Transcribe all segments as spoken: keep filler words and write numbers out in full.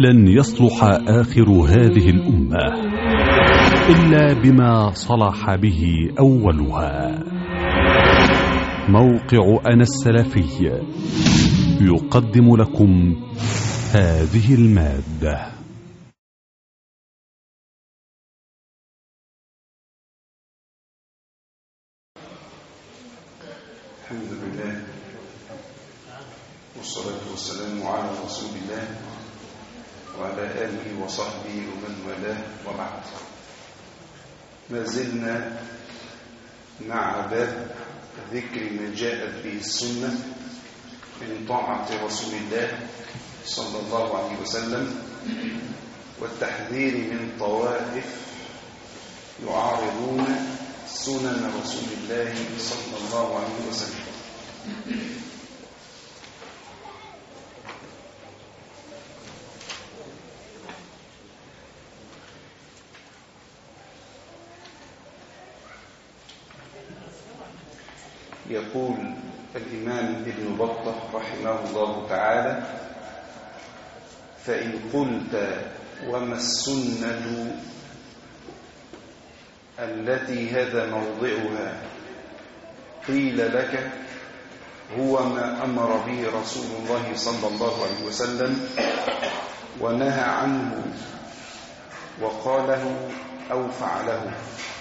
لن يصلح آخر هذه الأمة إلا بما صلح به أولها. موقع أنا السلفي يقدم لكم هذه المادة. الحمد لله والصلاة والسلام على رسول الله وعلى آله وصحبه ومن والاه، وبعد. ما زلنا مع باب ذكر ما جاءت به السنة من طاعة رسول الله صلى الله عليه وسلم والتحذير من طوائف يعارضون سنن رسول الله صلى الله عليه وسلم. يقول الإمام ابن بطة رحمه الله تعالى: فإن قلت وما السنة التي هذا موضعها، قيل لك هو ما أمر به رسول الله صلى الله عليه وسلم ونهى عنه وقاله أو فعله،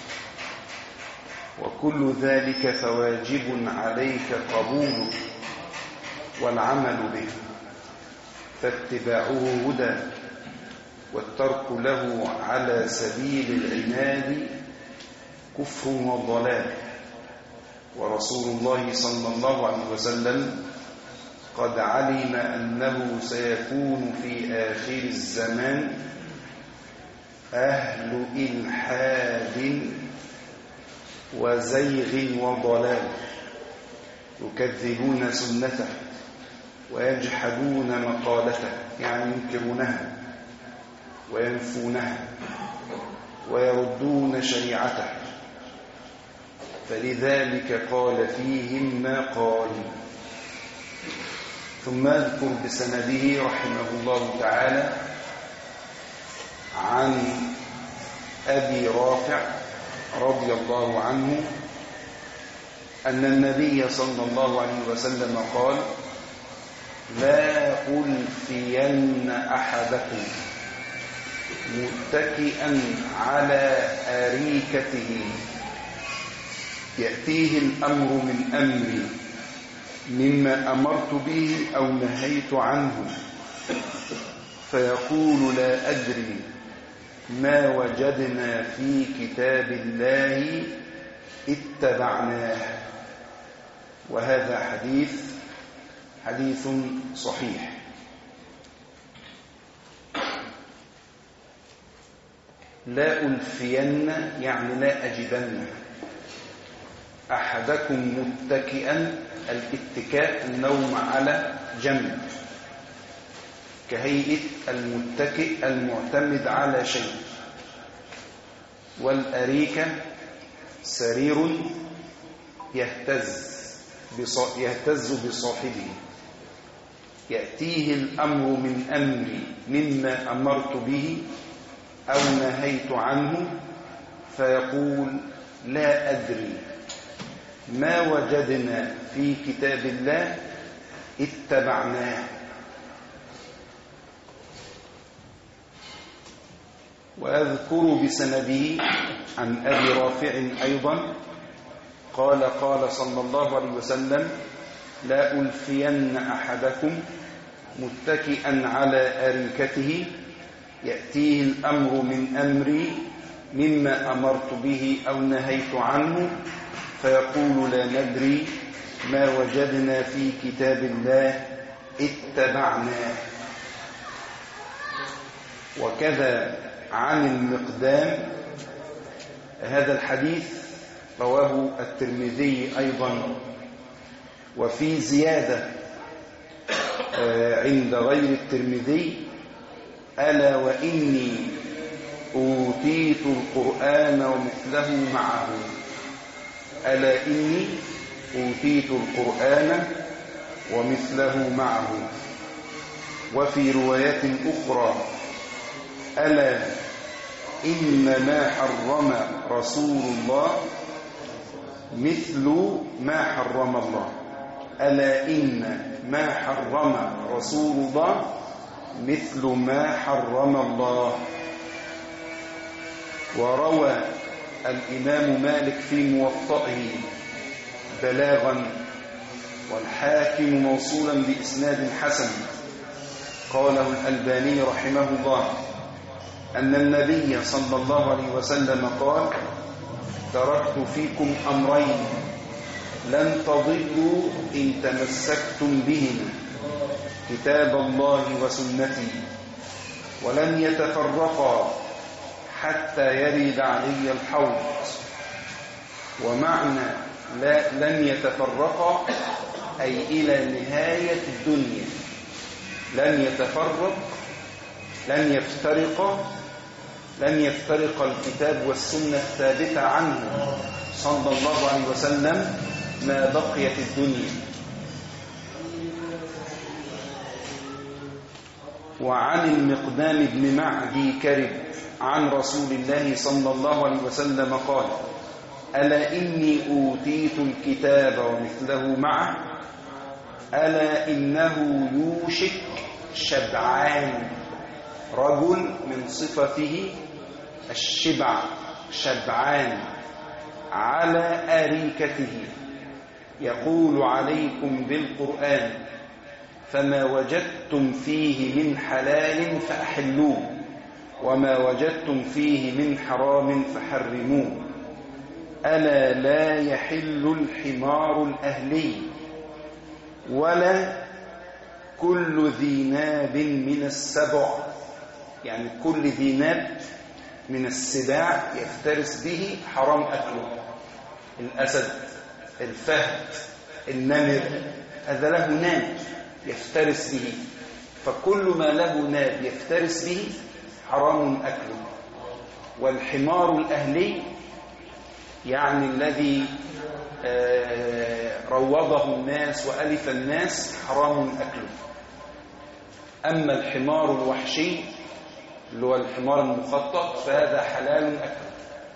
وكل ذلك فواجب عليك قبوله والعمل به، فاتباعه هدى والترك له على سبيل العناد كفر وضلال. ورسول الله صلى الله عليه وسلم قد علم أنه سيكون في آخر الزمان أهل إلحاد وزيغ وضلال يكذبون سنته ويجحدون مقالته، يعني ينكرونها وينفونها ويردون شريعته، فلذلك قال فيهم ما قال. ثم اذكر بسنده رحمه الله تعالى عن أبي رافع رضي الله عنه أن النبي صلى الله عليه وسلم قال: لا ألفين أحدكم متكئا على أريكته يأتيه الأمر من أمري مما أمرت به أو نهيت عنه، فيقول لا أدري ما وجدنا في كتاب الله اتبعناه. وهذا حديث حديث صحيح. لا ألفين يعني لا أجدن أحدكم متكئا، الاتكاء النوم على جنب، كهيئة المتكئ المعتمد على شيء. والأريكة سرير يهتز يهتز بصاحبه، يأتيه الأمر من أمري مما أمرت به أو نهيت عنه، فيقول لا أدري ما وجدنا في كتاب الله اتبعناه. وأذكر بسنده عن أبي رافع أيضا قال: قال صلى الله عليه وسلم: لا ألفين أحدكم متكئا على أريكته يأتيه الأمر من أمري مما أمرت به أو نهيت عنه، فيقول لا ندري ما وجدنا في كتاب الله اتبعناه. وكذا عن المقدام، هذا الحديث رواه الترمذي أيضا، وفي زيادة عند غير الترمذي: ألا وإني أوتيت القرآن ومثله معه. ألا إني أوتيت القرآن ومثله معه. وفي رواية أخرى: ألا إن ما حرم رسول الله مثل ما حرم الله. ألا إن ما حرم رسول الله مثل ما حرم الله. وروى الإمام مالك في موطئه بلاغا، والحاكم موصولا بإسناد حسن، قاله الألباني رحمه الله، أن النبي صلى الله عليه وسلم قال: تركت فيكم أمرين لن تضلوا إن تمسكتم بهما، كتاب الله وسنتي، ولن يتفرقا حتى يرد علي الحوض. ومعنى لا لن يتفرقا أي إلى نهاية الدنيا، لن يتفرق، لن يفترق، لن يفترق الكتاب والسنة الثابتة عنه صلى الله عليه وسلم ما بقيت الدنيا. وعن المقدام بن معدي كرب عن رسول الله صلى الله عليه وسلم قال: ألا إني أوتيت الكتاب ومثله معه، ألا إنه يوشك شبعان، رجل من صفته الشبع، شبعان، على أريكته يقول عليكم بالقرآن، فما وجدتم فيه من حلال فأحلوه، وما وجدتم فيه من حرام فحرموه. ألا لا يحل الحمار الأهلي ولا كل ذي ناب من السبع، يعني كل ذي ناب من السباع يفترس به حرام أكله، الأسد، الفهد، النمر، هذا له ناب يفترس به، فكل ما له ناب يفترس به حرام أكله. والحمار الأهلي يعني الذي روضه الناس وألف الناس حرام أكله. أما الحمار الوحشي اللي هو الحمار المخطط فهذا حلال أكله.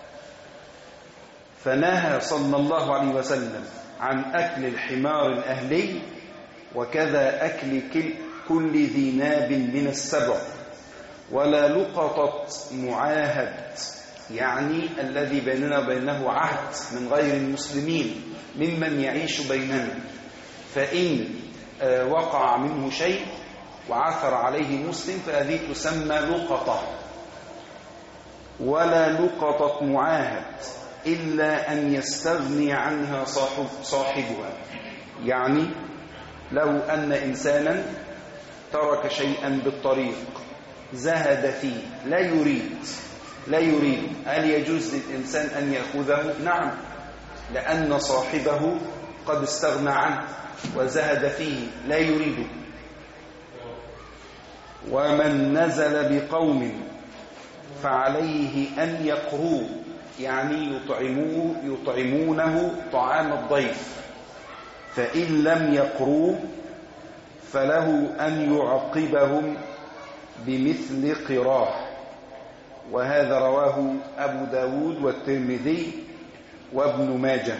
فنهى صلى الله عليه وسلم عن أكل الحمار الأهلي، وكذا أكل كل ذي ناب من السبع، ولا لقطة معاهد، يعني الذي بيننا وبينه عهد من غير المسلمين ممن يعيش بيننا، فإن وقع منه شيء وعثر عليه مسلم فهذه تسمى لقطة. ولا لقطة معاهد إلا أن يستغني عنها صاحب صاحبها، يعني لو أن إنسانا ترك شيئا بالطريق زهد فيه، لا يريد لا يريد هل يجوز للإنسان أن يأخذه؟ نعم، لأن صاحبه قد استغنى عنه وزهد فيه، لا يريده. ومن نزل بقوم فعليه أن يقروه، يعني يطعموه يطعمونه طعام الضيف، فإن لم يقروه فله أن يعقبهم بمثل قراه. وهذا رواه أبو داود والترمذي وابن ماجه.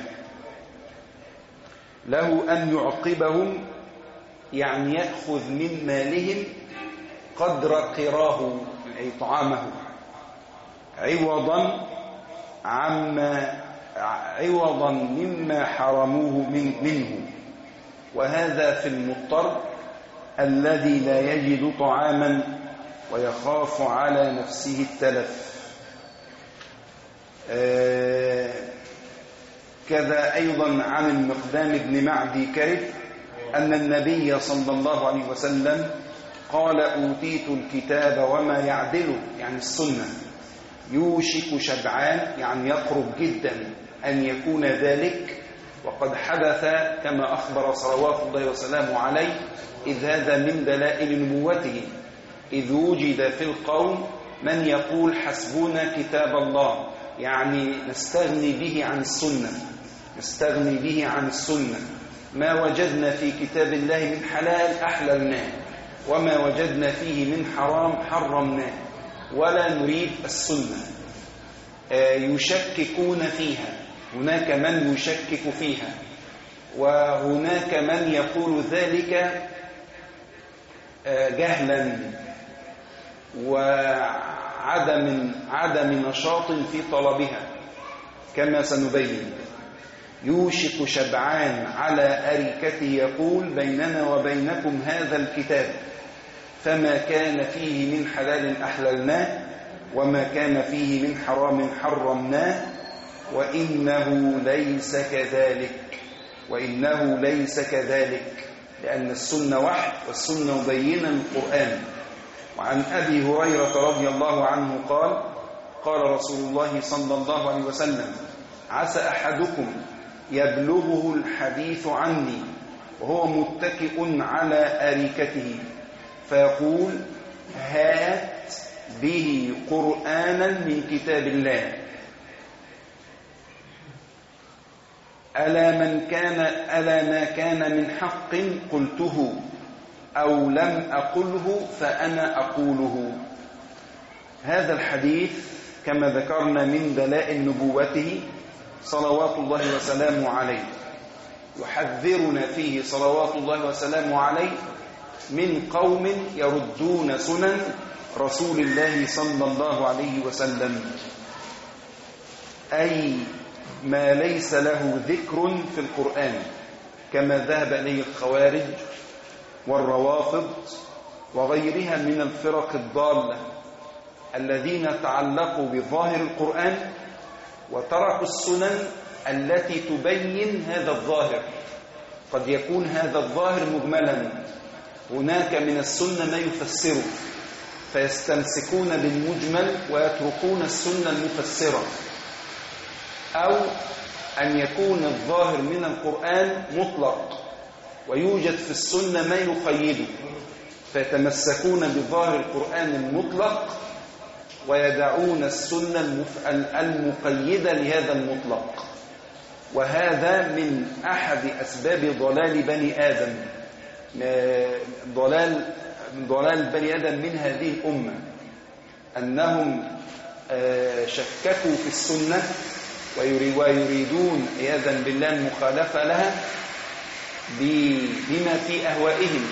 له أن يعقبهم يعني يأخذ من مالهم قدر قراه أي طعامه، عوضا عما عوضا مما حرموه من منه. وهذا في المضطر الذي لا يجد طعاما ويخاف على نفسه التلف. آه كذا أيضا عن المقدام بن معدي كرب أن النبي صلى الله عليه وسلم قال: أوتيت الكتاب وما يعدله، يعني السنة، يوشك شبعان، يعني يقرب جدا أن يكون ذلك، وقد حدث كما أخبر صلوات الله وسلامه عليه، إذ هذا من دلائل نبوته، إذ وجد في القوم من يقول حسبنا كتاب الله، يعني نستغني به عن السنة، نستغني به عن السنة، ما وجدنا في كتاب الله من حلال أحللناه، وما وجدنا فيه من حرام حرمناه، ولا نريد السنة. يشككون فيها، هناك من يشكك فيها، وهناك من يقول ذلك جهلا وعدم عدم نشاط في طلبها، كما سنبين. يوشك شبعان على أريكته يقول: بيننا وبينكم هذا الكتاب، فما كان فيه من حلال أحللناه، وما كان فيه من حرام حرمناه، وإنه ليس كذلك، وإنه ليس كذلك، لأن السنة وحي، والسنة مبينة للقرآن. وعن أبي هريرة رضي الله عنه قال: قال رسول الله صلى الله عليه وسلم: عسى أحدكم يبلغه الحديث عني وهو متكئ على أريكته فيقول: هات به قرآنا من كتاب الله، ألا من كان ألا ما كان من حق قلته، أو لم أقله فأنا أقوله. هذا الحديث كما ذكرنا من دلائل نبوته صلوات الله وسلامه عليه، يحذرنا فيه صلوات الله وسلامه عليه من قوم يردون سنن رسول الله صلى الله عليه وسلم، أي ما ليس له ذكر في القرآن، كما ذهب إليه الخوارج والروافض وغيرها من الفرق الضالة الذين تعلقوا بظاهر القرآن وتركوا السنن التي تبين هذا الظاهر. قد يكون هذا الظاهر مجملا، هناك من السنة ما يفسره، فيستمسكون بالمجمل ويتركون السنة المفسرة، أو أن يكون الظاهر من القرآن مطلق ويوجد في السنة ما يقيده، فيتمسكون بظاهر القرآن المطلق ويدعون السنة المقيدة لهذا المطلق. وهذا من أحد أسباب ضلال بني آدم، ضلال ضلال بني آدم من هذه الأمة، أنهم شككوا في السنة ويريدون عياذا بالله المخالفة لها بما في أهوائهم،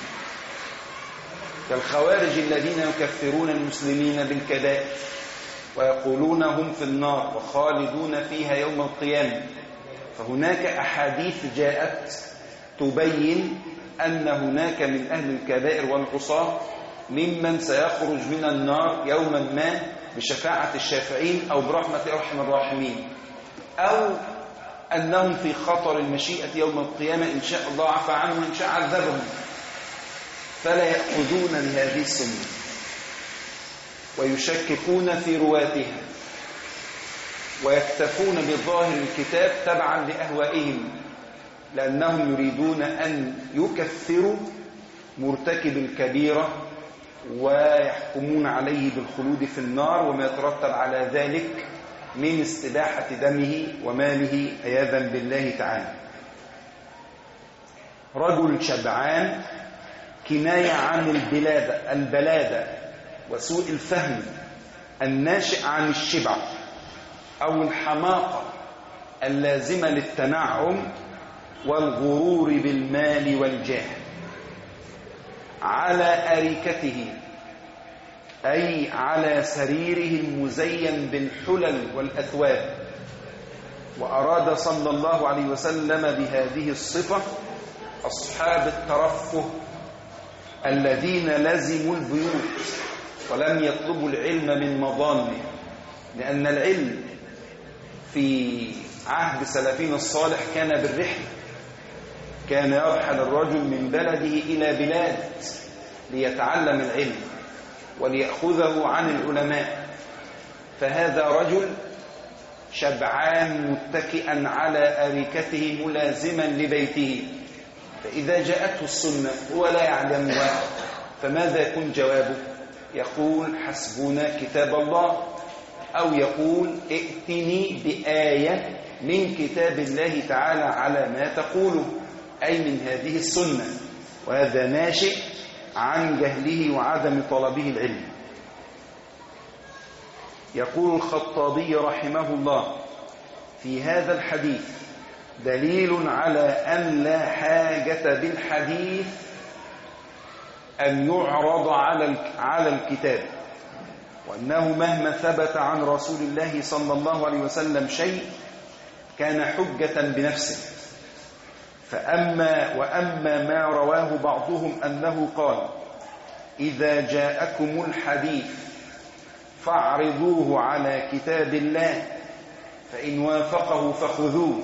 كالخوارج الذين يكفرون المسلمين بالكبائر ويقولون هم في النار وخالدون فيها يوم القيامة. فهناك أحاديث جاءت تبين أن هناك من أهل الكبائر والعصاة ممن سيخرج من النار يوما ما بشفاعة الشافعين أو برحمة أرحم الراحمين، أو أنهم في خطر المشيئة يوم القيامة، إن شاء الله عفى عنهم إن شاء عذبهم، فلا يأخذون لهذه السنة ويشككون في رواتها ويكتفون بظاهر الكتاب تبعا لأهوائهم، لأنهم يريدون أن يكفروا مرتكب الكبيرة ويحكمون عليه بالخلود في النار وما يترتب على ذلك من استباحة دمه وماله عياذا بالله تعالى. رجل شبعان كناية عن البلادة البلادة وسوء الفهم الناشئ عن الشبع أو الحماقة اللازمة للتنعم والغرور بالمال والجاه، على أريكته أي على سريره المزين بالحلل والأثواب. وأراد صلى الله عليه وسلم بهذه الصفة أصحاب الترفه الذين لزموا البيوت ولم يطلبوا العلم من مظانه، لأن العلم في عهد سلفنا الصالح كان بالرحلة، كان يرحل الرجل من بلده إلى بلاد ليتعلم العلم وليأخذه عن العلماء. فهذا رجل شبعان متكئا على أريكته ملازما لبيته، فإذا جاءته السنة هو لا يعلمها، فماذا يكون جوابه؟ يقول حسبنا كتاب الله، أو يقول ائتني بآية من كتاب الله تعالى على ما تقوله، أي من هذه السنة. وهذا ناشئ عن جهله وعدم طلبه العلم. يقول الخطابي رحمه الله في هذا الحديث دليل على أن لا حاجة بالحديث أن يعرض على الكتاب، وأنه مهما ثبت عن رسول الله صلى الله عليه وسلم شيء كان حجة بنفسه. فأما وأما ما رواه بعضهم أنه قال إذا جاءكم الحديث فاعرضوه على كتاب الله فإن وافقه فخذوه،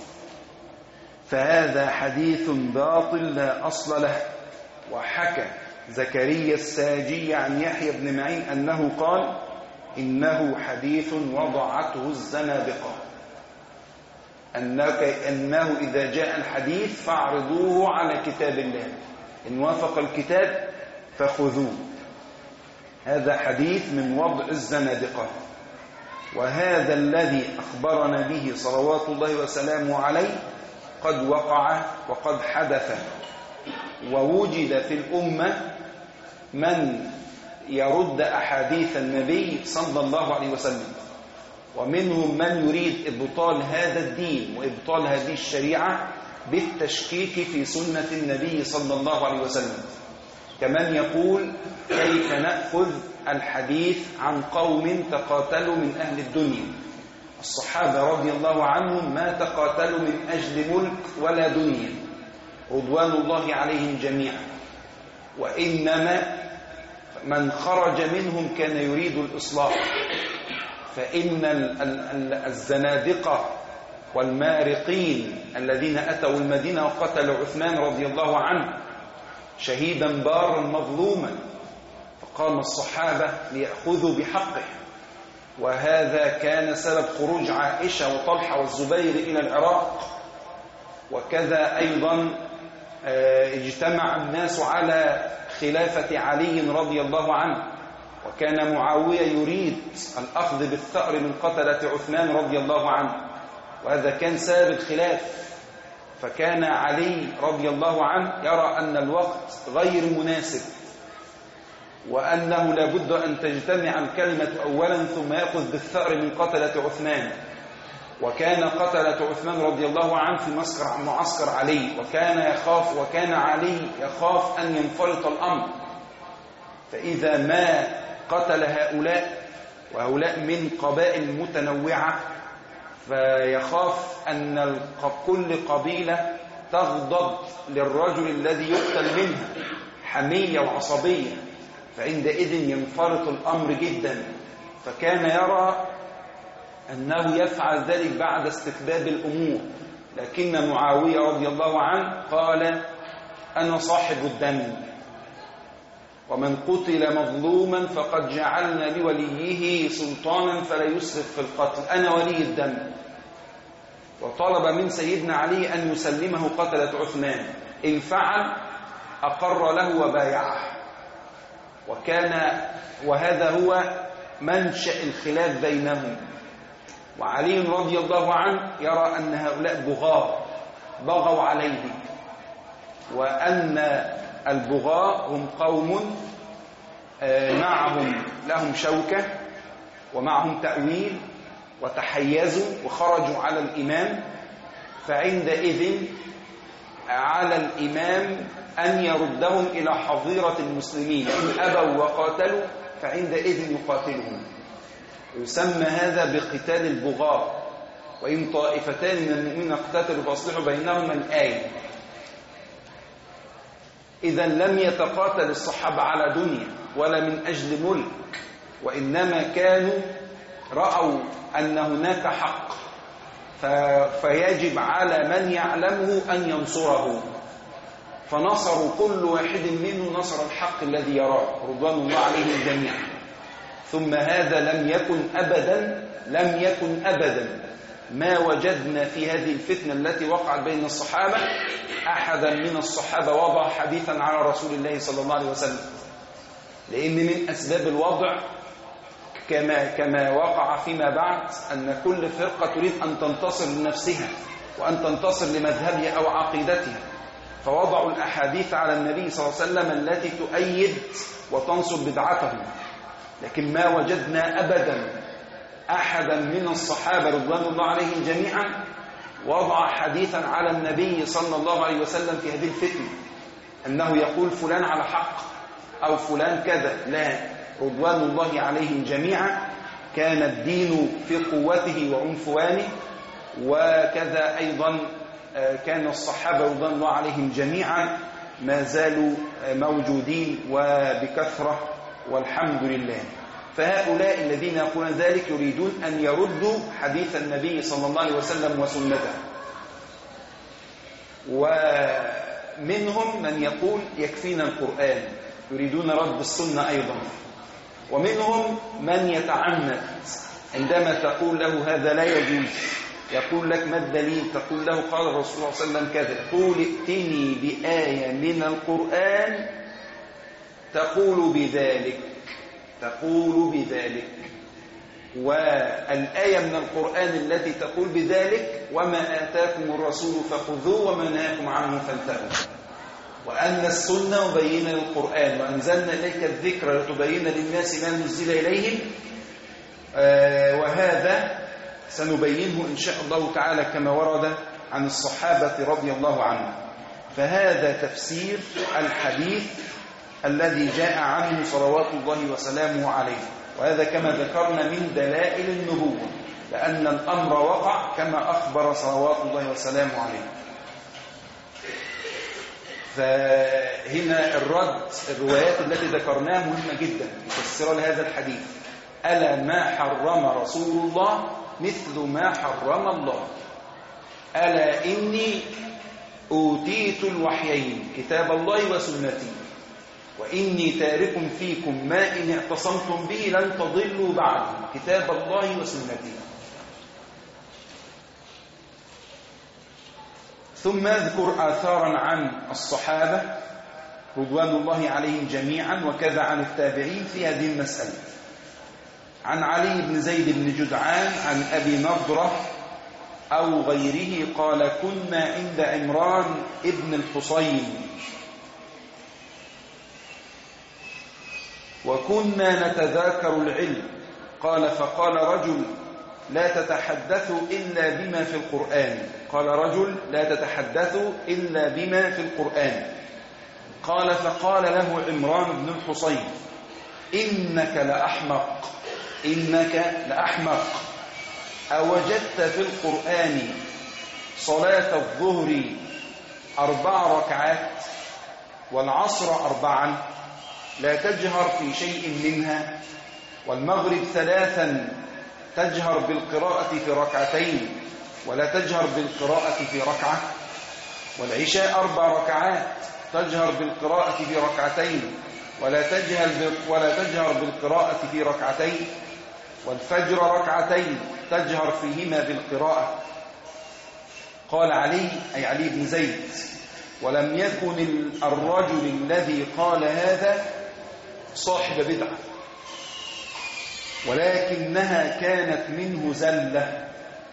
فهذا حديث باطل لا أصل له. وحكى زكريا الساجي عن يحيى بن معين أنه قال إنه حديث وضعته الزنادقة، أنك أنه إذا جاء الحديث فاعرضوه على كتاب الله، إن وافق الكتاب فخذوه. هذا حديث من وضع الزنادقة. وهذا الذي أخبرنا به صلوات الله وسلامه عليه قد وقع وقد حدث، ووجد في الأمة من يرد أحاديث النبي صلى الله عليه وسلم، ومنهم من يريد إبطال هذا الدين وإبطال هذه الشريعة بالتشكيك في سنة النبي صلى الله عليه وسلم، كمن يقول كيف نأخذ الحديث عن قوم تقاتلوا من أهل الدنيا. الصحابة رضي الله عنهم ما تقاتلوا من أجل ملك ولا دنيا رضوان الله عليهم جميعا، وإنما من خرج منهم كان يريد الإصلاح. فإن الزنادقة والمارقين الذين أتوا المدينة وقتلوا عثمان رضي الله عنه شهيدا بارا مظلوما، فقام الصحابة ليأخذوا بحقه، وهذا كان سبب خروج عائشة وطلحة والزبير إلى العراق. وكذا أيضا اجتمع الناس على خلافة علي رضي الله عنه، وكان معاوية يريد الأخذ بالثأر من قتلة عثمان رضي الله عنه، وهذا كان سبب الخلاف. فكان علي رضي الله عنه يرى أن الوقت غير مناسب، وأنه لابد أن تجتمع الكلمة أولا ثم يأخذ بالثأر من قتلة عثمان. وكان قتلة عثمان رضي الله عنه في معسكر علي، وكان يخاف وكان علي يخاف أن ينفرط الأمر، فإذا ما قتل هؤلاء وهؤلاء من قبائل متنوعة فيخاف أن كل قبيلة تغضب للرجل الذي يقتل منها حمية وعصبية، فعندئذ ينفرط الأمر جدا. فكان يرى أنه يفعل ذلك بعد استتباب الأمور، لكن معاوية رضي الله عنه قال أنا صاحب الدم، ومن قتل مظلوما فقد جعلنا لوليه سلطانا فلا يسرف في القتل، أنا ولي الدم. وطلب من سيدنا علي أن يسلمه قتلة عثمان، إن فعل أقر له وبايعه. وكان وهذا هو منشأ الخلاف بينهم. وعلي رضي الله عنه يرى أن هؤلاء بغاة بغوا عليه، وأن البغاة هم قوم معهم لهم شوكة ومعهم تأويل وتحيزوا وخرجوا على الإمام، فعندئذ على الإمام أن يردهم إلى حظيرة المسلمين، إن أبوا وقاتلوا فعندئذ يقاتلهم. يسمى هذا بقتال البغاة. وإن طائفتان من المؤمنين اقتتلوا فاصلحوا بينهما الآية. إذا لم يتقاتل الصحابة على دنيا ولا من أجل ملك، وإنما كانوا رأوا أن هناك حق، فيجب على من يعلمه أن ينصره، فنصروا كل واحد منهم نصر الحق الذي يراه رضوان الله عليهم جميعا. ثم هذا لم يكن أبدا لم يكن أبدا ما وجدنا في هذه الفتنة التي وقعت بين الصحابة أحدا من الصحابة وضع حديثا على رسول الله صلى الله عليه وسلم، لأن من أسباب الوضع كما كما وقع فيما بعد أن كل فرقة تريد أن تنتصر لنفسها وأن تنتصر لمذهبها أو عقيدتها، فوضعوا الأحاديث على النبي صلى الله عليه وسلم التي تؤيد وتنصر بدعته، لكن ما وجدنا أبدا أحدا من الصحابة رضوان الله عليهم جميعا وضع حديثا على النبي صلى الله عليه وسلم في هذه الفتنة أنه يقول فلان على حق أو فلان كذا. لا، رضوان الله عليهم جميعا كان الدين في قوته وعنفوانه، وكذا أيضا كان الصحابة رضوان الله عليهم جميعا ما زالوا موجودين وبكثرة والحمد لله. فهؤلاء الذين يقولون ذلك يريدون أن يردوا حديث النبي صلى الله عليه وسلم وسنته، ومنهم من يقول يكفينا القرآن، يريدون رد السنة أيضا. ومنهم من يتعنت عندما تقول له هذا لا يجوز، يقول لك ما الدليل؟ تقول له قال الرسول صلى الله عليه وسلم كذا، قول ائتني بآية من القرآن تقول بذلك تقول بذلك والآية من القرآن التي تقول بذلك وما آتاكم الرسول فخذوه وما نهاكم عنه فانتهوا، وأن السنة مبينة للقرآن، وأنزلنا إليك الذكر لتبين للناس ما نزل إليهم، آه وهذا سنبينه إن شاء الله تعالى كما ورد عن الصحابة رضي الله عنهم. فهذا تفسير الحديث الذي جاء عنه صلوات الله وسلامه عليه، وهذا كما ذكرنا من دلائل النبوة، لأن الأمر وقع كما أخبر صلوات الله وسلامه عليه. فهنا الرد الروايات التي ذكرناها مهمة جدا مفسرة لهذا الحديث. ألا ما حرم رسول الله مثل ما حرم الله، ألا إني أوتيت الوحيين كتاب الله وسنتي، وإني تارك فيكم ما إن اعتصمتم به لن تضلوا بعد كتاب الله وسنتي. ثم اذكر آثارا عن الصحابة رضوان الله عليهم جميعا وكذا عن التابعين في هذه المسألة. عن علي بن زيد بن جدعان عن أبي نضرة أو غيره قال كنا عند عمران ابن الحصين وكنا نتذاكر العلم، قال فقال رجل لا تتحدثوا إلا بما في القرآن قال رجل لا تتحدثوا إلا بما في القرآن قال فقال له عمران بن الحصين إنك لأحمق إنك لأحمق أوجدت في القرآن صلاة الظهر أربع ركعات والعصر أربعا لا تجهر في شيء منها، والمغرب ثلاثا تجهر بالقراءة في ركعتين ولا تجهر بالقراءة في ركعة، والعشاء أربع ركعات تجهر بالقراءة في ركعتين ولا تجهر ولا تجهر بالقراءة في ركعتين، والفجر ركعتين تجهر فيهما بالقراءة. قال علي أي علي بن زيد ولم يكن الرجل الذي قال هذا صاحب بدعة، ولكنها كانت منه زلة.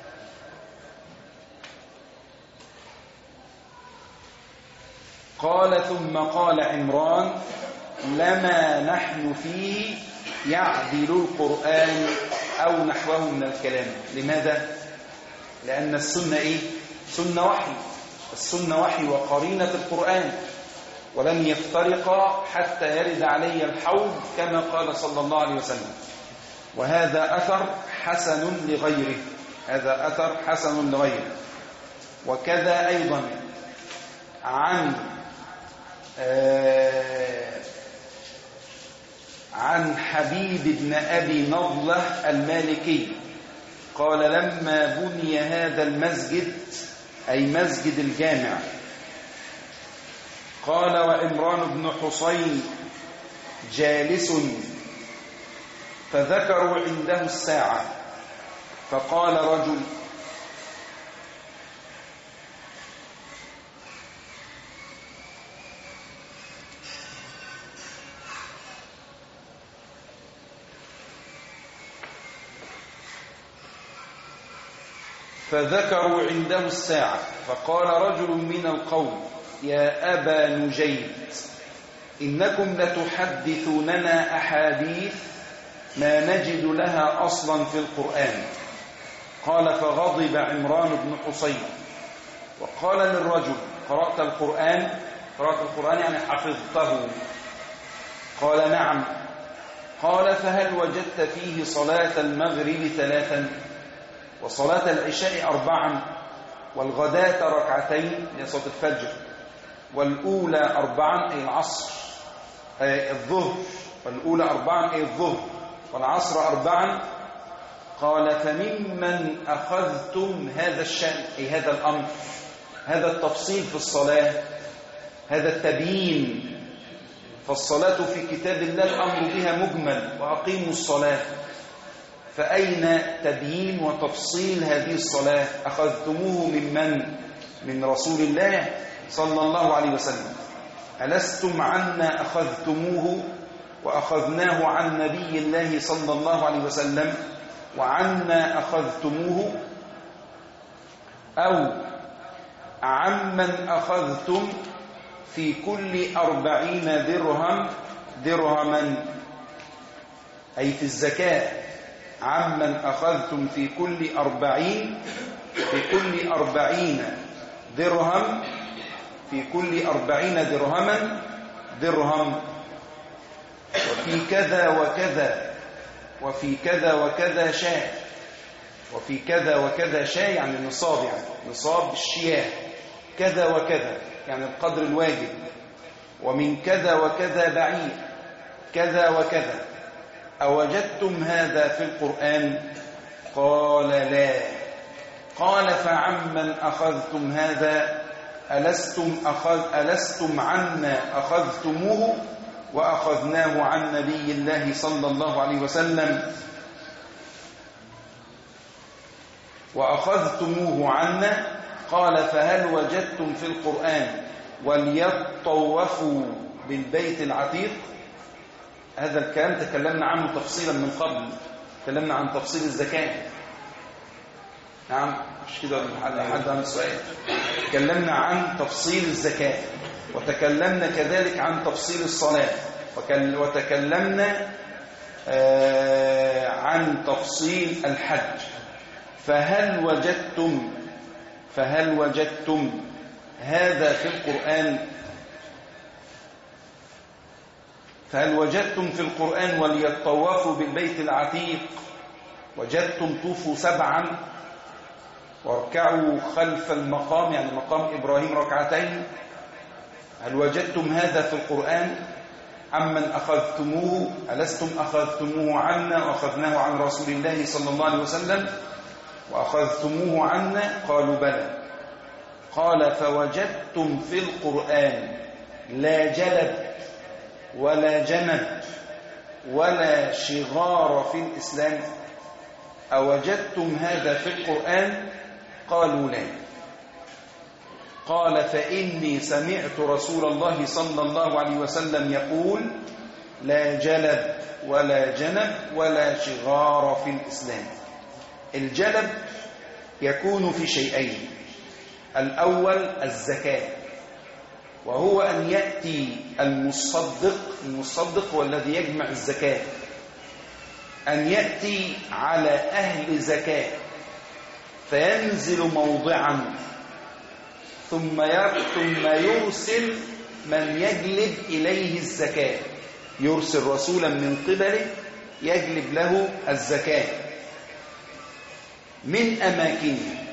قال ثم قال عمران لما نحن فيه يعدل القرآن أو نحوه من الكلام. لماذا؟ لأن السنة إيه؟ سنة وحي، السنة وحي وقرينة القرآن، ولن يفترقا حتى يرد علي الحوض كما قال صلى الله عليه وسلم. وهذا أثر حسن لغيره، هذا أثر حسن لغيره. وكذا أيضا عن آه عن حبيب بن أبي نضلة المالكي قال لما بني هذا المسجد أي مسجد الجامع قال وعمران بن حصين جالس فذكروا عنده الساعة فقال رجل فذكروا عنده الساعة فقال رجل من القوم يا أبا نجيد إنكم لتحدثوننا أحاديث ما نجد لها أصلا في القرآن. قال فغضب عمران بن حصين وقال للرجل قرأت القرآن؟ قرأت القرآن يعني حفظته؟ قال نعم. قال فهل وجدت فيه صلاة المغرب ثلاثا وصلاة العشاء أربعا والغداة ركعتين لصلاة الفجر والأولى أربعا أي العصر أي الظهر والأولى أربعا أي الظهر والعصر أربعا؟ قال فممن أخذتم هذا الشأن أي هذا الأمر، هذا التفصيل في الصلاة، هذا التبيين. فالصلاة في كتاب الله الأمر بها مجمل وأقيموا الصلاة، فأين تبيين وتفصيل هذه الصلاة؟ أخذتموه من من؟ من رسول الله صلى الله عليه وسلم. ألستم عنا أخذتموه وأخذناه عن نبي الله صلى الله عليه وسلم وعنا أخذتموه، أو عمن أخذتم في كل أربعين درهم درهما أي في الزكاة، عمن أخذتم في كل أربعين في كل أربعين درهم في كل أربعين درهما درهم وفي كذا وكذا وفي كذا وكذا شاة، وفي كذا وكذا شاة يعني نصاب، يعني نصاب الشياه كذا وكذا يعني القدر الواجب، ومن كذا وكذا بعير كذا وكذا. أوجدتم هذا في القرآن؟ قال لا. قال فعمن أخذتم هذا؟ ألستم, أخذ ألستم عنا أخذتموه وأخذناه عن نبي الله صلى الله عليه وسلم وأخذتموه عنا. قال فهل وجدتم في القرآن وليطوفوا بالبيت العتيق؟ هذا الكلام تكلمنا عنه تفصيلا من قبل، تكلمنا عن تفصيل الزكاة. نعم مش كده حد عن السؤال؟ تكلمنا عن تفصيل الزكاة وتكلمنا كذلك عن تفصيل الصلاة وتكلمنا آه عن تفصيل الحج. فهل وجدتم فهل وجدتم هذا في القرآن؟ فهل وجدتم في القرآن وليطوفوا بالبيت العتيق؟ وجدتم طوفوا سبعا واركعوا خلف المقام يعني مقام إبراهيم ركعتين؟ هل وجدتم هذا في القرآن؟ عمن أخذتموه؟ ألستم أخذتموه عنا وأخذناه عن رسول الله صلى الله عليه وسلم وأخذتموه عنا؟ قالوا بلى. قال فوجدتم في القرآن لا جلب ولا جنب ولا شغار في الإسلام؟ أوجدتم هذا في القرآن؟ قالوا لا. قال فإني سمعت رسول الله صلى الله عليه وسلم يقول لا جلب ولا جنب ولا شغار في الإسلام. الجلب يكون في شيئين: الأول الزكاة، وهو أن يأتي المصدق المصدق هو الذي يجمع الزكاة، أن يأتي على أهل زكاة فينزل موضعا ثم ثم يرسل من يجلب إليه الزكاة، يرسل رسولا من قبله يجلب له الزكاة من أماكنه،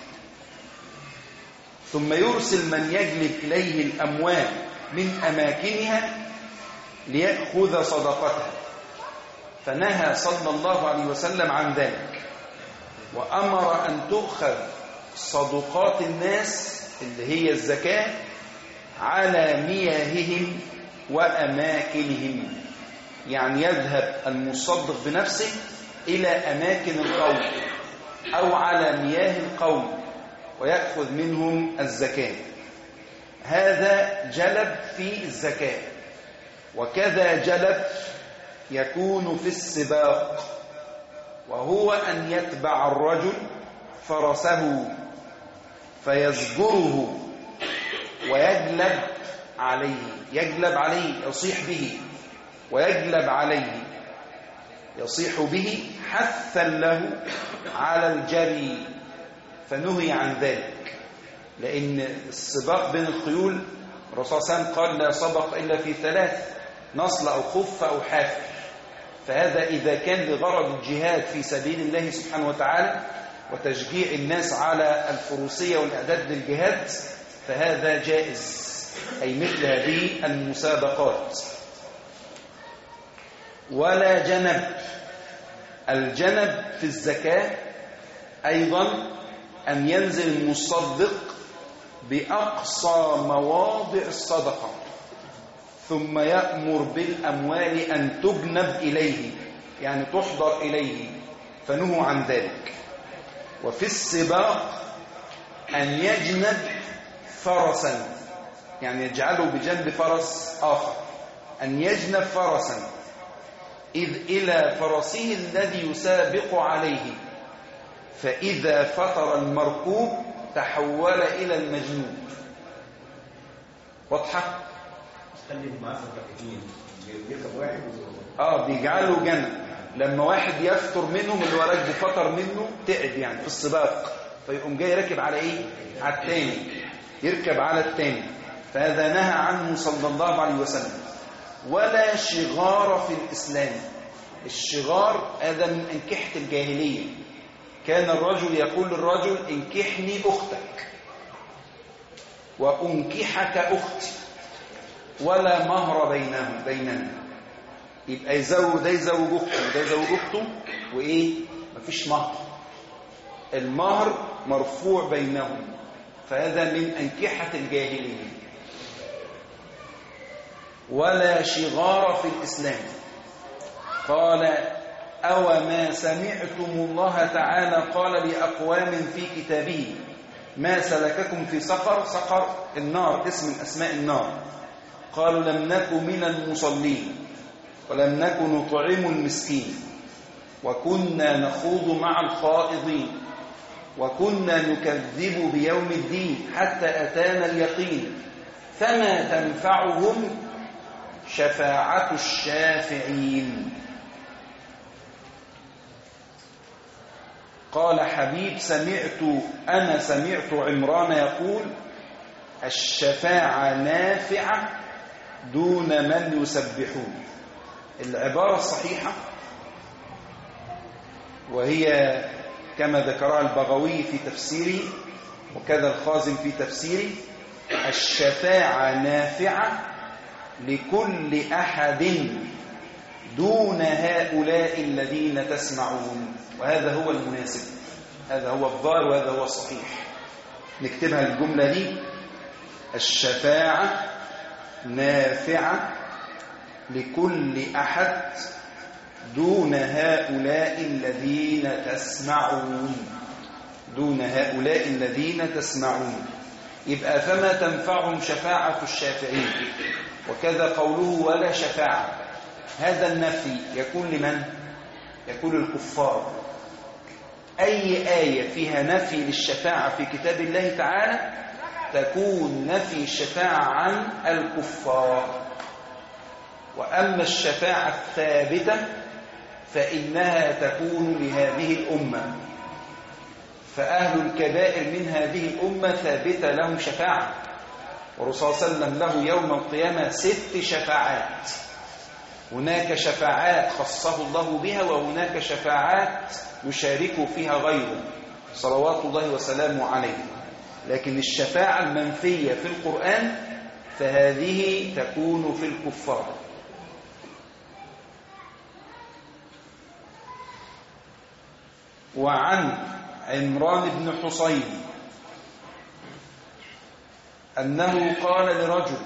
ثم يرسل من يجلب إليه الأموال من أماكنها ليأخذ صدقتها. فنهى صلى الله عليه وسلم عن ذلك، وأمر أن تؤخذ صدقات الناس اللي هي الزكاة على مياههم وأماكنهم، يعني يذهب المصدق بنفسه إلى أماكن القوم أو على مياه القوم ويأخذ منهم الزكاة. هذا جلب في الزكاة. وكذا جلب يكون في السباق، وهو أن يتبع الرجل فرسه فيزجره ويجلب عليه، يجلب عليه يصيح به، ويجلب عليه يصيح به حثا له على الجري، فنهي عن ذلك. لأن السباق بين الخيول الرسول صلى الله عليه وسلم قال لا سبق إلا في ثلاث: نصل أو خف أو حافر. فهذا إذا كان لغرض الجهاد في سبيل الله سبحانه وتعالى وتشجيع الناس على الفروسية والإعداد للجهاد فهذا جائز، أي مثل هذه المسابقات. ولا جنب. الجنب في الزكاة أيضا أن ينزل المصدق بأقصى مواضع الصدقة ثم يأمر بالأموال أن تجنب إليه، يعني تحضر إليه، فنهوا عن ذلك. وفي السباق أن يجنب فرسا، يعني يجعله بجنب فرس آخر، أن يجنب فرسا إذ إلى فرسه الذي يسابق عليه، فإذا فطر المركوب تحول إلى المجنوب. واضحة؟ آه بيجعله جنب، لما واحد يفتر منهم اللي هو راكبه فطر منه تعب يعني في السباق، فيقوم جاي راكب على إيه؟ على الثاني، يركب على الثاني، فهذا نهى عنه صلى الله عليه وسلم. ولا شغار في الإسلام. الشغار هذا من أنكحة الجاهلية، كان الرجل يقول للرجل انكحني أختك وأنكحك أختي ولا مهر بينهم بيننا، يبقى يزوج ده يزوج أخته وده يزوج أخته وإيه؟ مفيش مهر، المهر مرفوع بينهم، فهذا من أنكحة الجاهلية. ولا شغار في الإسلام. قال أو ما سمعتم الله تعالى قال لأقوام في كتابه ما سلككم في سقر. سقر النار، اسم من أسماء النار. قالوا لم نكن من المصلين ولم نكن نطعم المسكين وكنا نخوض مع الخائضين وكنا نكذب بيوم الدين حتى أتانا اليقين فما تنفعهم شفاعة الشافعين. قال حبيب سمعت أنا سمعت عمران يقول الشفاعة نافعة دون من يسبحون. العبارة الصحيحة وهي كما ذكرها البغوي في تفسيره وكذا الخازن في تفسيره: الشفاعة نافعة لكل أحد دون هؤلاء الذين تسمعون. وهذا هو المناسب، هذا هو الظاهر وهذا هو الصحيح. نكتبها الجملة دي: الشفاعة نافعة لكل أحد دون هؤلاء الذين تسمعون، دون هؤلاء الذين تسمعون. يبقى فما تنفعهم شفاعة الشافعين. وكذا قوله ولا شفاعة، هذا النفي يكون لمن؟ يكون للكفار. أي آية فيها نفي للشفاعة في كتاب الله تعالى تكون نفي الشفاعة عن الكفار. وأما الشفاعة الثابتة فإنها تكون لهذه الأمة، فأهل الكبائر من هذه الأمة ثابتة لهم شفاعة، والرسول صلى الله عليه وسلم له يوم القيامة ست شفاعات. هناك شفاعات خصه الله بها وهناك شفاعات يشارك فيها غيره صلوات الله وسلامه عليه. لكن الشفاعة المنفية في القرآن فهذه تكون في الكفار. وعن عمران بن حصين أنه قال لرجل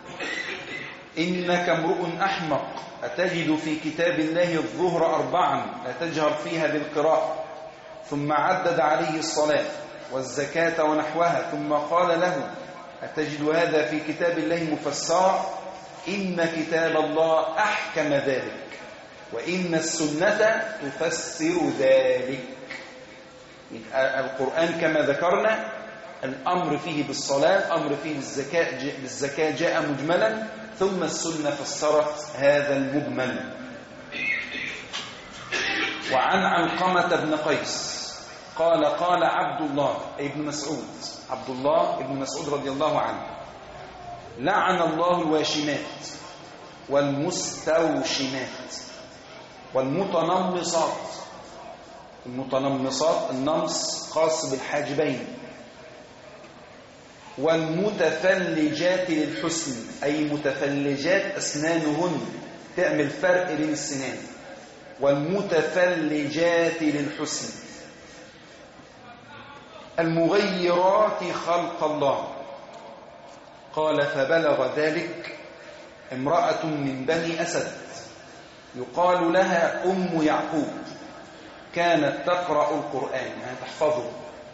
إنك امرؤ أحمق أتجد في كتاب الله الظهر أربعا لا تجهر فيها بالقراءة، ثم عدد عليه الصلاة والزكاة ونحوها، ثم قال له أتجد هذا في كتاب الله مفسرا؟ إن كتاب الله أحكم ذلك وإن السنة تفسر ذلك. القرآن كما ذكرنا الأمر فيه بالصلاة، الأمر فيه بالزكاة, بالزكاة جاء مجملا، ثم السنة فسرت هذا المجمل. وعن علقمة بن قيس قال قال عبد الله أي ابن مسعود، عبد الله ابن مسعود رضي الله عنه: لعن الله الواشمات والمستوشمات والمتنمصات. المتنمصات النمص خاص بالحاجبين. والمتفلجات للحسن أي متفلجات أسنانهن، تعمل فرق بين السنان. والمتفلجات للحسن. المغيرات خلق الله. قال فبلغ ذلك امرأة من بني أسد يقال لها أم يعقوب، كانت تقرأ القرآن يعني تحفظه،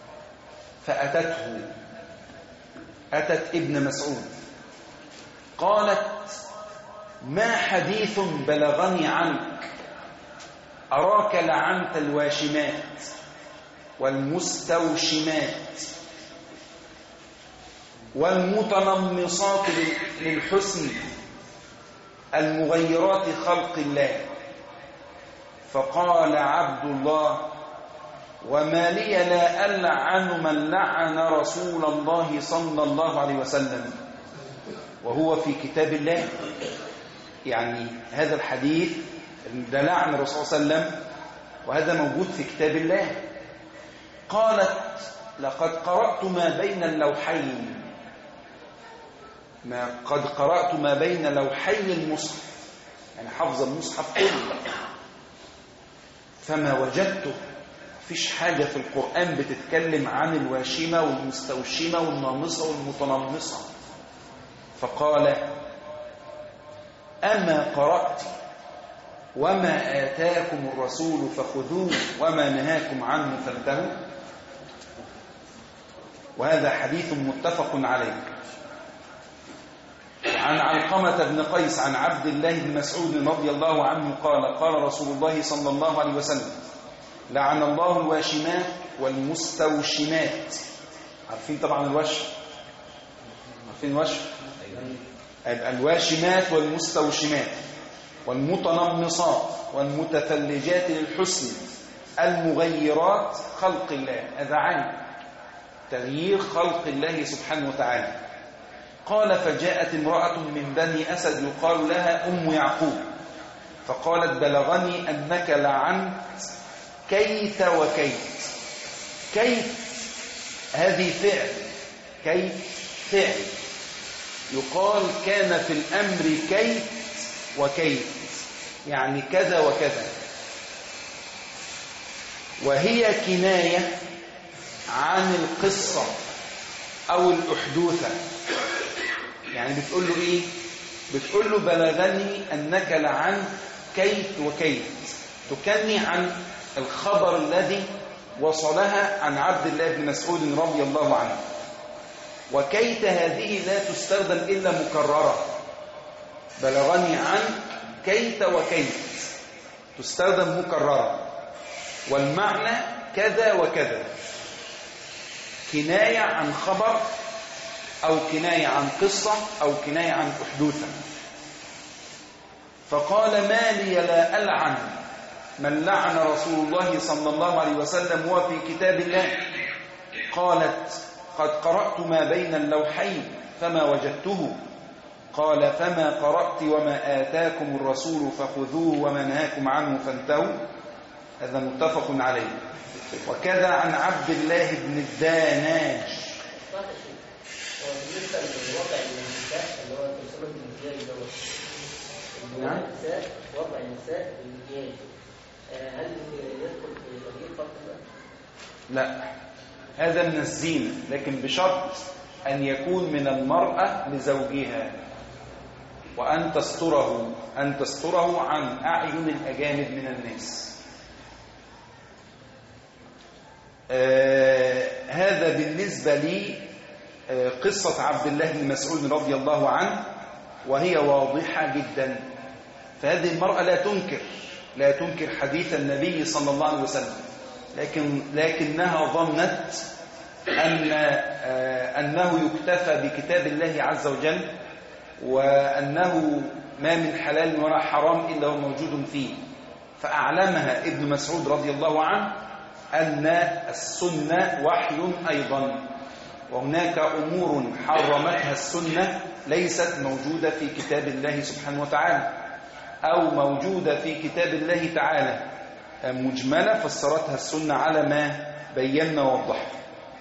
فأتته أتت ابن مسعود قالت: ما حديث بلغني عنك أراك لعنت الواشمات والمستوشمات والمتنمصات للحسن المغيرات خلق الله. فقال عبد الله: وما لي لا ألعن من لعن رسول الله صلى الله عليه وسلم وهو في كتاب الله. يعني هذا الحديث ده لعن الرسول صلى الله عليه وسلم وهذا موجود في كتاب الله. قالت: لقد قرأت ما بين اللوحين، ما قد قرأت ما بين لوحي المصحف، يعني حفظ المصحف كله، فما وجدته فيش حاجة في القرآن بتتكلم عن الواشمة والمستوشمة والنامصة والمتنمصة. فقال: أما قرأت وما آتاكم الرسول فخذوه وما نهاكم عنه فانتهوا؟ وهذا حديث متفق عليه. عن علقمة بن قيس عن عبد الله بن مسعود رضي الله عنه قال: قال رسول الله صلى الله عليه وسلم: لعن الله الواشمات والمستوشمات. عارفين طبعا الوشم، عارفين الوشم، الواشمات والمستوشمات والمتنمصات والمتفلجات للحسن المغيرات خلق الله. هذا عن تغيير خلق الله سبحانه وتعالى. قال: فجاءت امرأة من بني أسد يقال لها أم يعقوب فقالت: بلغني أنك لعنت كيت وكيت. كيت هذه فعل، كيت فعل، يقال كان في الأمر كيت وكيت، يعني كذا وكذا. وهي كناية عن القصة أو الأحدوثة. يعني بتقول له إيه؟ بتقول له: بلغني أنك لعنت كيت وكيت، تكني عن الخبر الذي وصلها عن عبد الله بن مسعود رضي الله عنه. وكيت هذه لا تستخدم إلا مكررة. بلغني عن كيت وكيت تستخدم مكررة، والمعنى كذا وكذا، كناية عن خبر أو كناية عن قصة أو كناية عن أحدوثة. فقال: ما لي لا ألعن من لعن رسول الله صلى الله عليه وسلم هو في كتاب الله. قالت: قد قرأت ما بين اللوحين فما وجدته. قال: فما قرأت وما آتاكم الرسول فخذوه وما نهاكم عنه فانتهوا. هذا متفق عليه. وكذا عن عبد الله بن الداناج. بالنسبه لوضع النساء اللي هو تسمى بالمكياج دوت، النساء وضع النساء بالمكياج، هل يدخل في تغيير فرق ده؟ لا، هذا من الزينة، لكن بشرط أن يكون من المرأة لزوجها، وأن تستره أن تستره عن أعين الأجانب من الناس. آه هذا بالنسبة لي آه قصة عبد الله بن مسعود رضي الله عنه، وهي واضحة جدا. فهذه المرأة لا تنكر لا تنكر حديث النبي صلى الله عليه وسلم، لكن لكنها ظنت أن أنه يكتفى بكتاب الله عز وجل، وأنه ما من حلال ولا حرام إلا هو موجود فيه. فأعلمها ابن مسعود رضي الله عنه أن السنة وحي أيضا، وهناك أمور حرمتها السنة ليست موجودة في كتاب الله سبحانه وتعالى، أو موجودة في كتاب الله تعالى مجملة فسرتها السنة على ما بينا ووضحنا.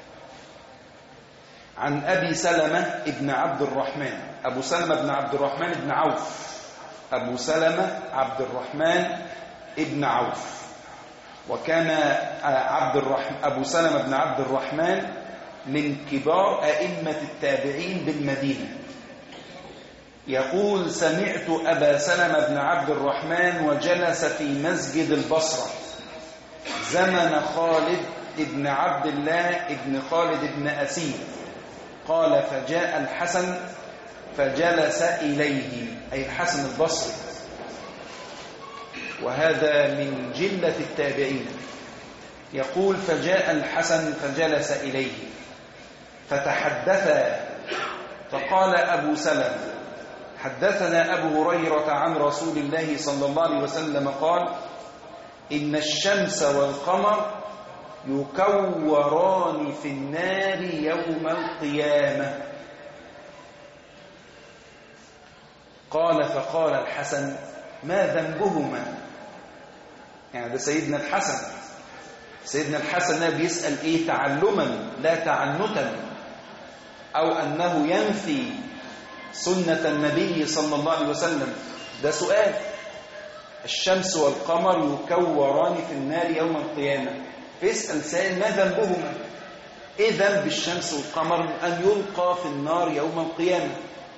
عن أبي سلمة ابن عبد الرحمن، أبو سلمة بن عبد الرحمن بن عوف، أبو سلمة عبد الرحمن ابن عوف، وكان عبد الرحمن أبو سلمة بن عبد الرحمن من كبار أئمة التابعين بالمدينة. يقول: سمعت أبا سلمة بن عبد الرحمن وجلس في مسجد البصرة زمن خالد ابن عبد الله ابن خالد ابن أسير، قال: فجاء الحسن فجلس إليه، أي الحسن البصري، وهذا من جلة التابعين. يقول: فجاء الحسن فجلس إليه فتحدثا، فقال أبو سلمة: حدثنا أبو هريرة عن رسول الله صلى الله عليه وسلم قال: إن الشمس والقمر يكوران في النار يوم القيامة. قال: فقال الحسن: ما ذنبهما؟ يعني ده سيدنا الحسن، سيدنا الحسن بيسأل إيه؟ تعلما لا تعنتا، أو أنه ينفي سنة النبي صلى الله عليه وسلم. ده سؤال. الشمس والقمر يكوران في النار يوم القيامة، فيسأل سائل: ما ذنبهما؟ إيه ذنب الشمس والقمر أن يلقى في النار يوم القيامة؟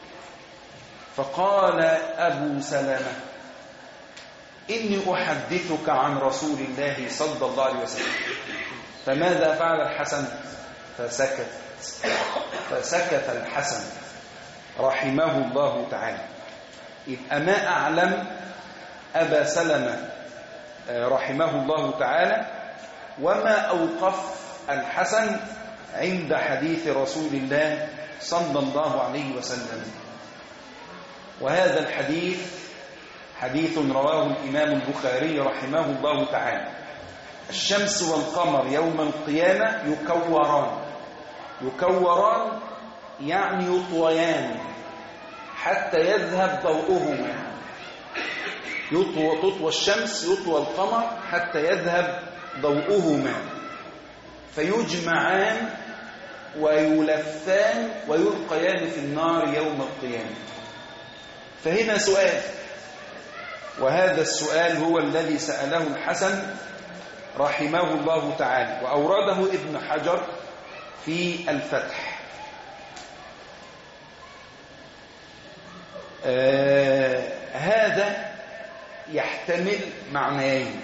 فقال أبو سلمة: إني أحدثك عن رسول الله صلى الله عليه وسلم. فماذا فعل الحسن؟ فسكت فسكت الحسن رحمه الله تعالى. يبقى ما أعلم أبا سلمة رحمه الله تعالى وما أوقف الحسن عند حديث رسول الله صلى الله عليه وسلم. وهذا الحديث حديث رواه الإمام البخاري رحمه الله تعالى: الشمس والقمر يوم القيامة يكوران. يكوران يعني يطويان حتى يذهب ضوءهما. يطوى تطوى الشمس، يطوى القمر حتى يذهب ضوءهما، فيجمعان ويلفان ويلقيان في النار يوم القيامة. فهنا سؤال، وهذا السؤال هو الذي سأله الحسن رحمه الله تعالى، وأورده ابن حجر في الفتح. آه هذا يحتمل معنيين: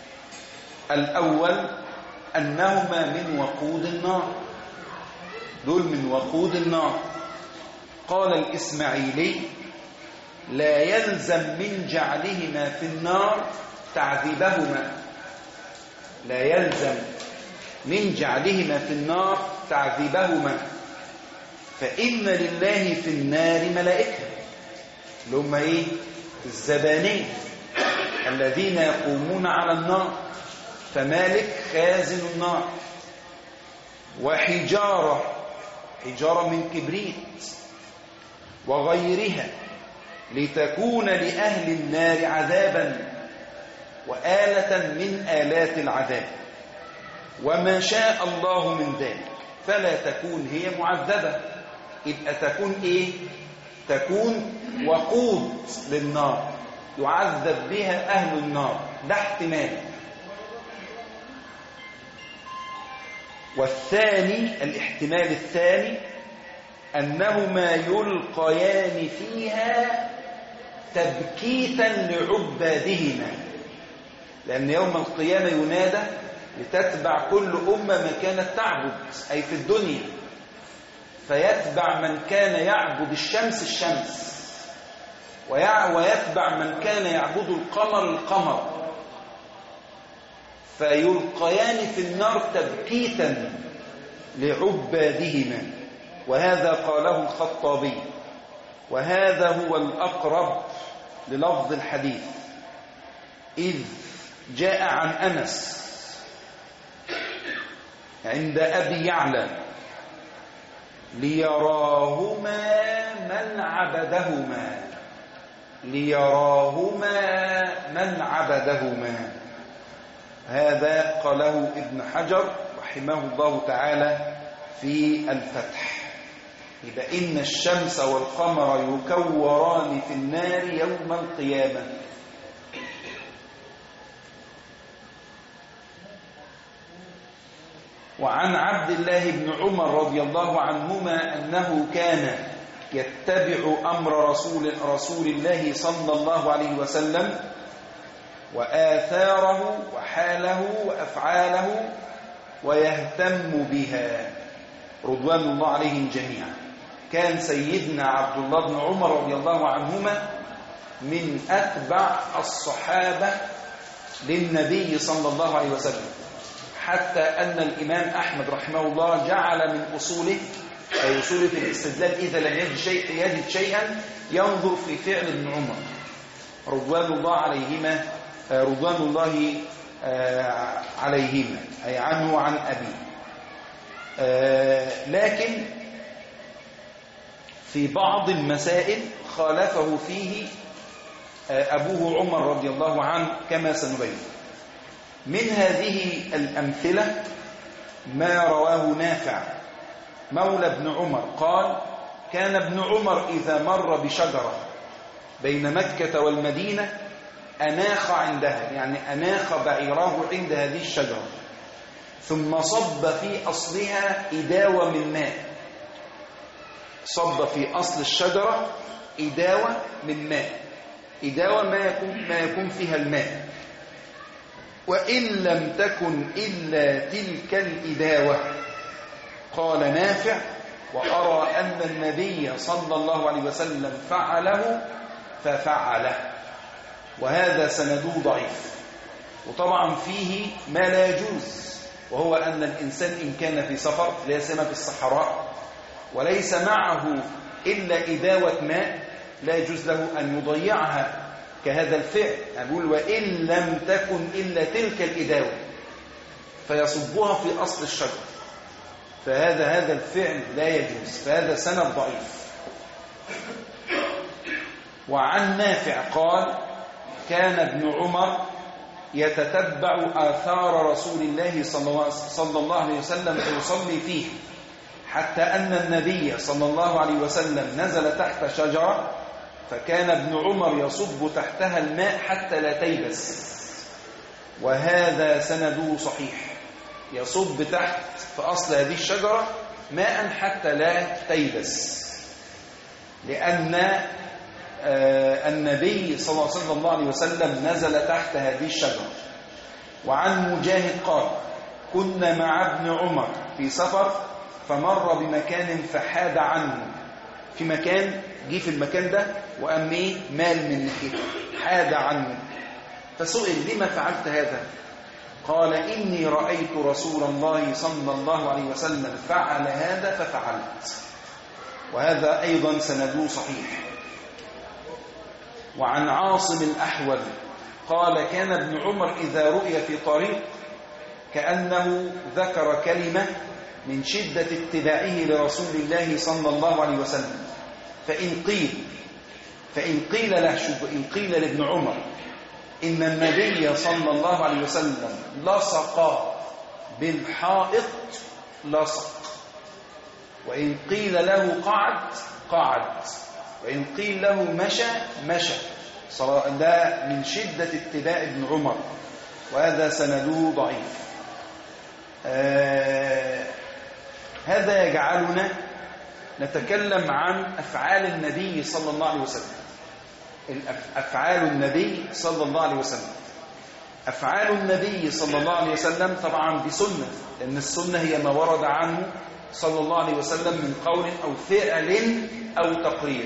الأول أنهما من وقود النار، دول من وقود النار. قال الإسماعيلي: لا يلزم من جعلهما في النار تعذيبهما. لا يلزم من جعلهما في النار تعذيبهما، فإن لله في النار ملائكة، اللي هم إيه؟ الزبانية الذين يقومون على النار، فمالك خازن النار، وحجارة، حجارة من كبريت وغيرها، لتكون لأهل النار عذابا وآلة من آلات العذاب، وما شاء الله من ذلك فلا تكون هي معذبة. يبقى تكون إيه؟ تكون وقود للنار يعذب بها أهل النار، ده احتمال. والثاني، الاحتمال الثاني، أنهما يلقيان فيها تبكيتا لعبادهما، لأن يوم القيامة ينادى لتتبع كل أمة ما كانت تعبد، أي في الدنيا، فيتبع من كان يعبد الشمس الشمس، ويتبع من كان يعبد القمر القمر، فيلقيان في النار تبكيتا لعبادهما، وهذا قاله الخطابي، وهذا هو الأقرب للفظ الحديث، إذ جاء عن أنس عند أبي يعلى ليراهما من عبدهما، ليراهما من عبدهما. هذا قاله ابن حجر رحمه الله تعالى في الفتح. يبقى إن الشمس والقمر يكوران في النار يوم القيامة. وعن عبد الله بن عمر رضي الله عنهما أنه كان يتبع أمر رسول, رسول الله صلى الله عليه وسلم وآثاره وحاله وأفعاله ويهتم بها رضوان الله عليهم جميعا. كان سيدنا عبد الله بن عمر رضي الله عنهما من أتبع الصحابة للنبي صلى الله عليه وسلم، حتى أن الإمام أحمد رحمه الله جعل من أصوله أي أصوله في الاستدلال إذا لم يجد, شيء يجد شيئا ينظر في فعل ابن عمر رضوان الله عليهما رضوان الله عليهما أي عنه وعن أبيه. لكن في بعض المسائل خالفه فيه أبوه عمر رضي الله عنه كما سنبين. من هذه الأمثلة ما رواه نافع مولى ابن عمر قال: كان ابن عمر إذا مر بشجرة بين مكة والمدينة أناخ عندها، يعني أناخ بعيره عند هذه الشجرة، ثم صب في أصلها إداوة من ماء، صب في أصل الشجرة إداوة من ماء، إداوة ما يكون, ما يكون فيها الماء، وإن لم تكن إلا تلك الإداوة. قال نافع: وأرى أن النبي صلى الله عليه وسلم فعله ففعله. وهذا سنده ضعيف، وطبعا فيه ما لا يجوز، وهو أن الإنسان إن كان في سفر لا سيما في الصحراء وليس معه إلا إداوة ماء لا يجوز له أن يضيعها كهذا الفعل. أقول: وإن لم تكن إلا تلك الإداوة، فيصبها في أصل الشجر، فهذا هذا الفعل لا يجوز، فهذا سند ضعيف. وعن نافع قال: كان ابن عمر يتتبع آثار رسول الله صلى الله عليه وسلم فيصلي فيه، حتى أن النبي صلى الله عليه وسلم نزل تحت شجرة، فكان ابن عمر يصب تحتها الماء حتى لا تيبس. وهذا سنده صحيح، يصب تحت في أصل هذه الشجرة ماء حتى لا تيبس، لأن آه النبي صلى الله عليه وسلم نزل تحت هذه الشجرة. وعن مجاهد قال: كنا مع ابن عمر في سفر فمر بمكان فحاد عنه، في مكان جه في المكان ده وقام ايه مال من ناحيته، حاد عنه، فسئل: لما فعلت هذا؟ قال: إني رأيت رسول الله صلى الله عليه وسلم فعل هذا ففعلت. وهذا أيضا سنده صحيح. وعن عاصم الأحول قال: كان ابن عمر إذا رؤي في طريق كأنه ذكر كلمة من شدة اتباعه لرسول الله صلى الله عليه وسلم، فإن قيل فإن قيل له شوف إن قيل لابن عمر إن النبي صلى الله عليه وسلم لصق بالحائط لصق، وإن قيل له قعد قعد، وإن قيل له مشى مشى. ده من شدة اتباع ابن عمر، وهذا سنده ضعيف. آه هذا يجعلنا نتكلم عن أفعال النبي صلى الله عليه وسلم. أفعال النبي صلى الله عليه وسلم أفعال النبي صلى الله عليه وسلم طبعا بسنة، لأن السنة هي ما ورد عنه صلى الله عليه وسلم من قول أو فعل أو تقرير.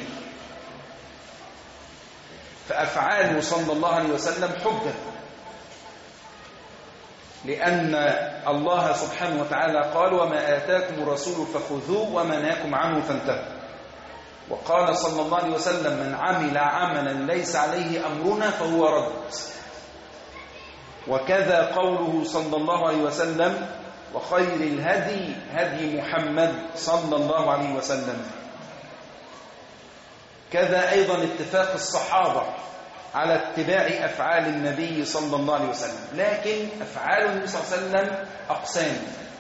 فأفعاله صلى الله عليه وسلم حجة، لأن الله سبحانه وتعالى قال وما آتاكم الرسول فخذوه وما نهاكم عنه فانتهوا. وقال صلى الله عليه وسلم من عمل عملا ليس عليه أمرنا فهو رد. وكذا قوله صلى الله عليه وسلم وخير الهدي هدي محمد صلى الله عليه وسلم. كذا أيضا اتفاق الصحابة على اتباع أفعال النبي صلى الله عليه وسلم. لكن أفعال النبي صلى الله عليه وسلم أقسام.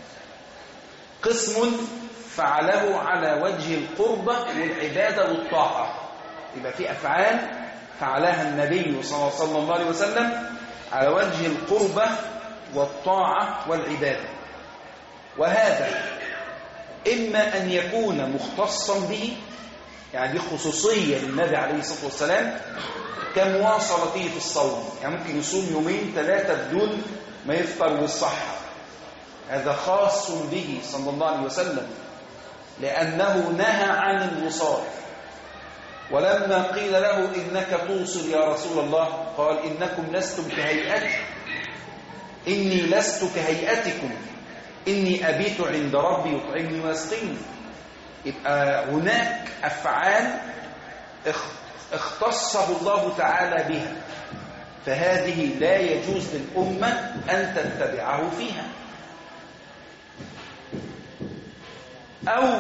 قسم فعله على وجه القربة والعبادة والطاعة، يبقى في أفعال فعلها النبي صلى الله عليه وسلم على وجه القربة والطاعة والعبادة، وهذا إما أن يكون مختصا به، يعني دي خصوصية للنبي عليه الصلاة والسلام كمواصلته في الصوم، يعني ممكن يصوم يومين ثلاثة بدون ما يفطر بالصحة، هذا خاص به صلى الله عليه وسلم لأنه نهى عن الوصال. ولما قيل له إنك توصل يا رسول الله قال إنكم لستم كهيئتي، إني لست كهيئتكم، إني أبيت عند ربي يطعمني ويسقيني. يبقى هناك أفعال اختصه الله تعالى بها، فهذه لا يجوز للأمة أن تتبعه فيها. أو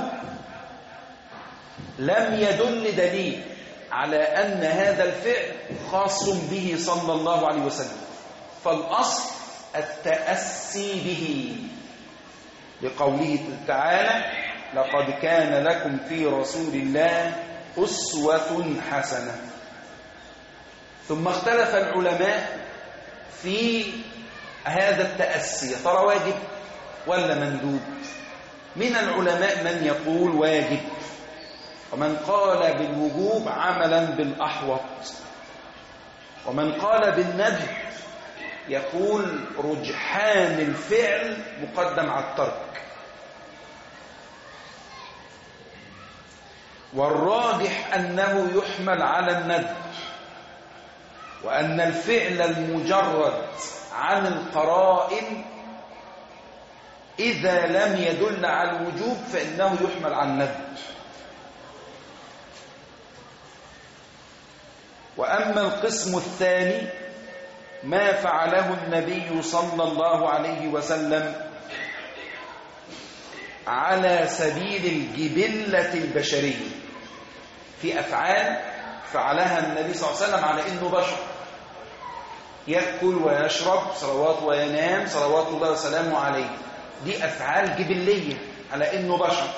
لم يدل دليل على أن هذا الفعل خاص به صلى الله عليه وسلم، فالأصل التأسي به، لقوله تعالى لقد كان لكم في رسول الله أسوة حسنة. ثم اختلف العلماء في هذا التأسي، ترى واجب ولا مندوب؟ من العلماء من يقول واجب، ومن قال بالوجوب عملا بالأحوط، ومن قال بالندب يقول رجحان الفعل مقدم على الترك. والراجح أنه يحمل على الندب، وأن الفعل المجرد عن القرائن إذا لم يدل على الوجوب فإنه يحمل على الندب. وأما القسم الثاني ما فعله النبي صلى الله عليه وسلم على سبيل الجبلة البشرية، في أفعال فعلها النبي صلى الله عليه وسلم على إنه بشر، يأكل ويشرب صلوات وينام صلوات الله وسلامه عليه، دي أفعال جبلية على إنه بشر،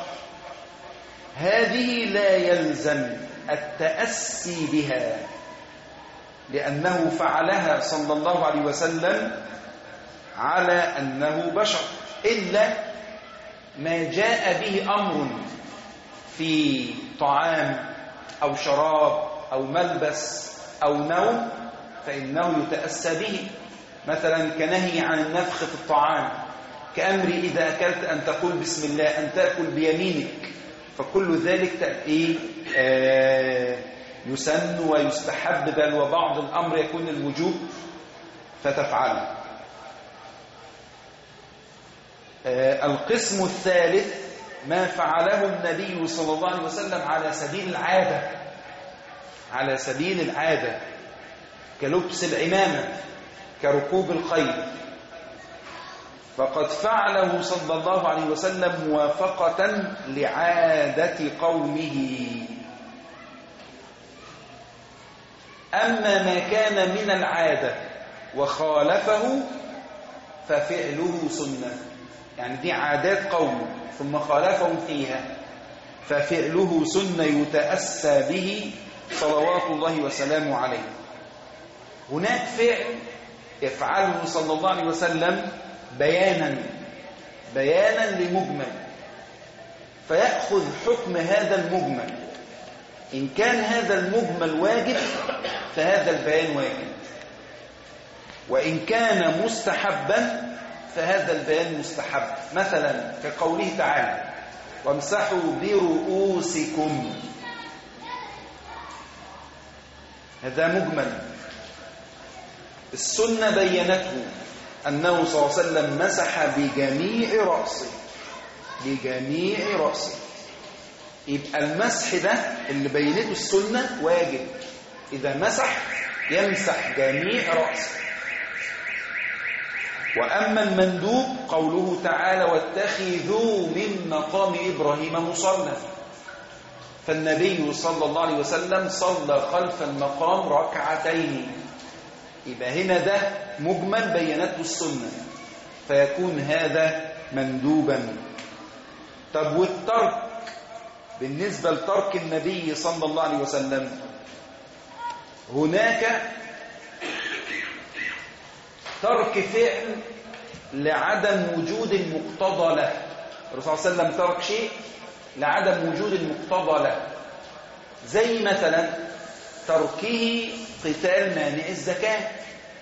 هذه لا يلزم التأسي بها لأنه فعلها صلى الله عليه وسلم على أنه بشر، إلا ما جاء به أمر في طعام أو شراب أو ملبس أو نوم فإنه يتأسى به، مثلا كنهي عن النفخ في الطعام، كأمر إذا أكلت أن تقول بسم الله، أن تأكل بيمينك، فكل ذلك إيه آه يسن ويستحب، بل وبعض الأمر يكون الوجوب فتفعله. آه القسم الثالث ما فعله النبي صلى الله عليه وسلم على سبيل العادة، على سبيل العادة كلبس العمامة، كركوب الخيل، فقد فعله صلى الله عليه وسلم موافقة لعادة قومه. أما ما كان من العادة وخالفه ففعله سنة، يعني دي عادات قوم ثم خالفهم فيها ففعله سنة يتأسى به صلوات الله وسلامه عليه. هناك فعل يفعله صلى الله عليه وسلم بيانا بيانا لمجمل، فيأخذ حكم هذا المجمل، إن كان هذا المجمل واجب فهذا البيان واجب، وإن كان مستحبا فهذا البيان مستحب، مثلا كقوله تعالى وامسحوا برؤوسكم، هذا مجمل، السنة بينته أنه صلى الله عليه وسلم مسح بجميع رأسه بجميع رأسه. يبقى المسح ده اللي بينته السنة واجب، إذا مسح يمسح جميع رأسه. وأما المندوب قوله تعالى واتخذوا من مقام إبراهيم مصلى، فالنبي صلى الله عليه وسلم صلى خلف المقام ركعتين، يبقى هنا ده مجمل بينته السنة فيكون هذا مندوبا. طب والترك بالنسبة لترك النبي صلى الله عليه وسلم، هناك ترك فعل لعدم وجود المقتضى له. الرسول صلى الله عليه وسلم ترك شيء لعدم وجود المقتضى له، زي مثلا تركه قتال مانع الزكاة.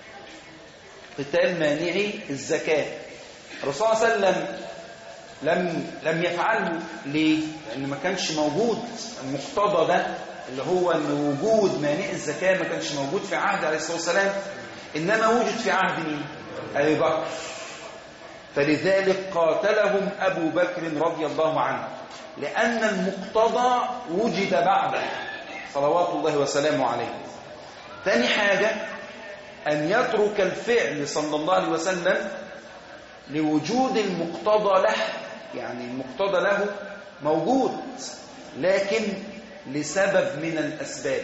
قتال مانع الزكاة الرسول صلى الله عليه وسلم لم لم يفعله ليه؟ لأن ما كانش موجود المقتضى ده اللي هو ان وجود مانع الزكاة ما كانش موجود في عهد عليه الصلاة والسلام، إنما وجد في عهد مين؟ أبي بكر. فلذلك قاتلهم أبو بكر رضي الله عنه، لأن المقتضى وجد بعده صلوات الله وسلامه عليه. ثاني حاجة أن يترك الفعل صلى الله عليه وسلم لوجود المقتضى له، يعني المقتضى له موجود لكن لسبب من الأسباب،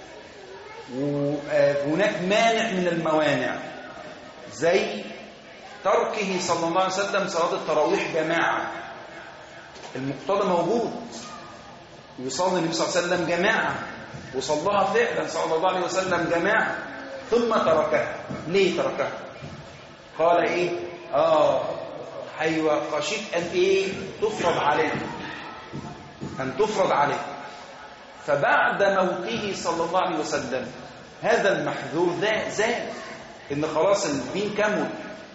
وهناك مانع من الموانع، زي تركه صلى الله عليه وسلم صلاة التراويح جماعة. المقتضى موجود، ويصلي النبي صلى الله عليه وسلم جماعة وصلىها فعلا صلى الله عليه وسلم جماعة، ثم تركها. ليه تركها؟ قال ايه؟ اه ايوه خشيت ان ايه تفرض عليه، ان تفرض عليه. فبعد موته صلى الله عليه وسلم هذا المحذور ذا زاد، ان خلاص الدين كمل.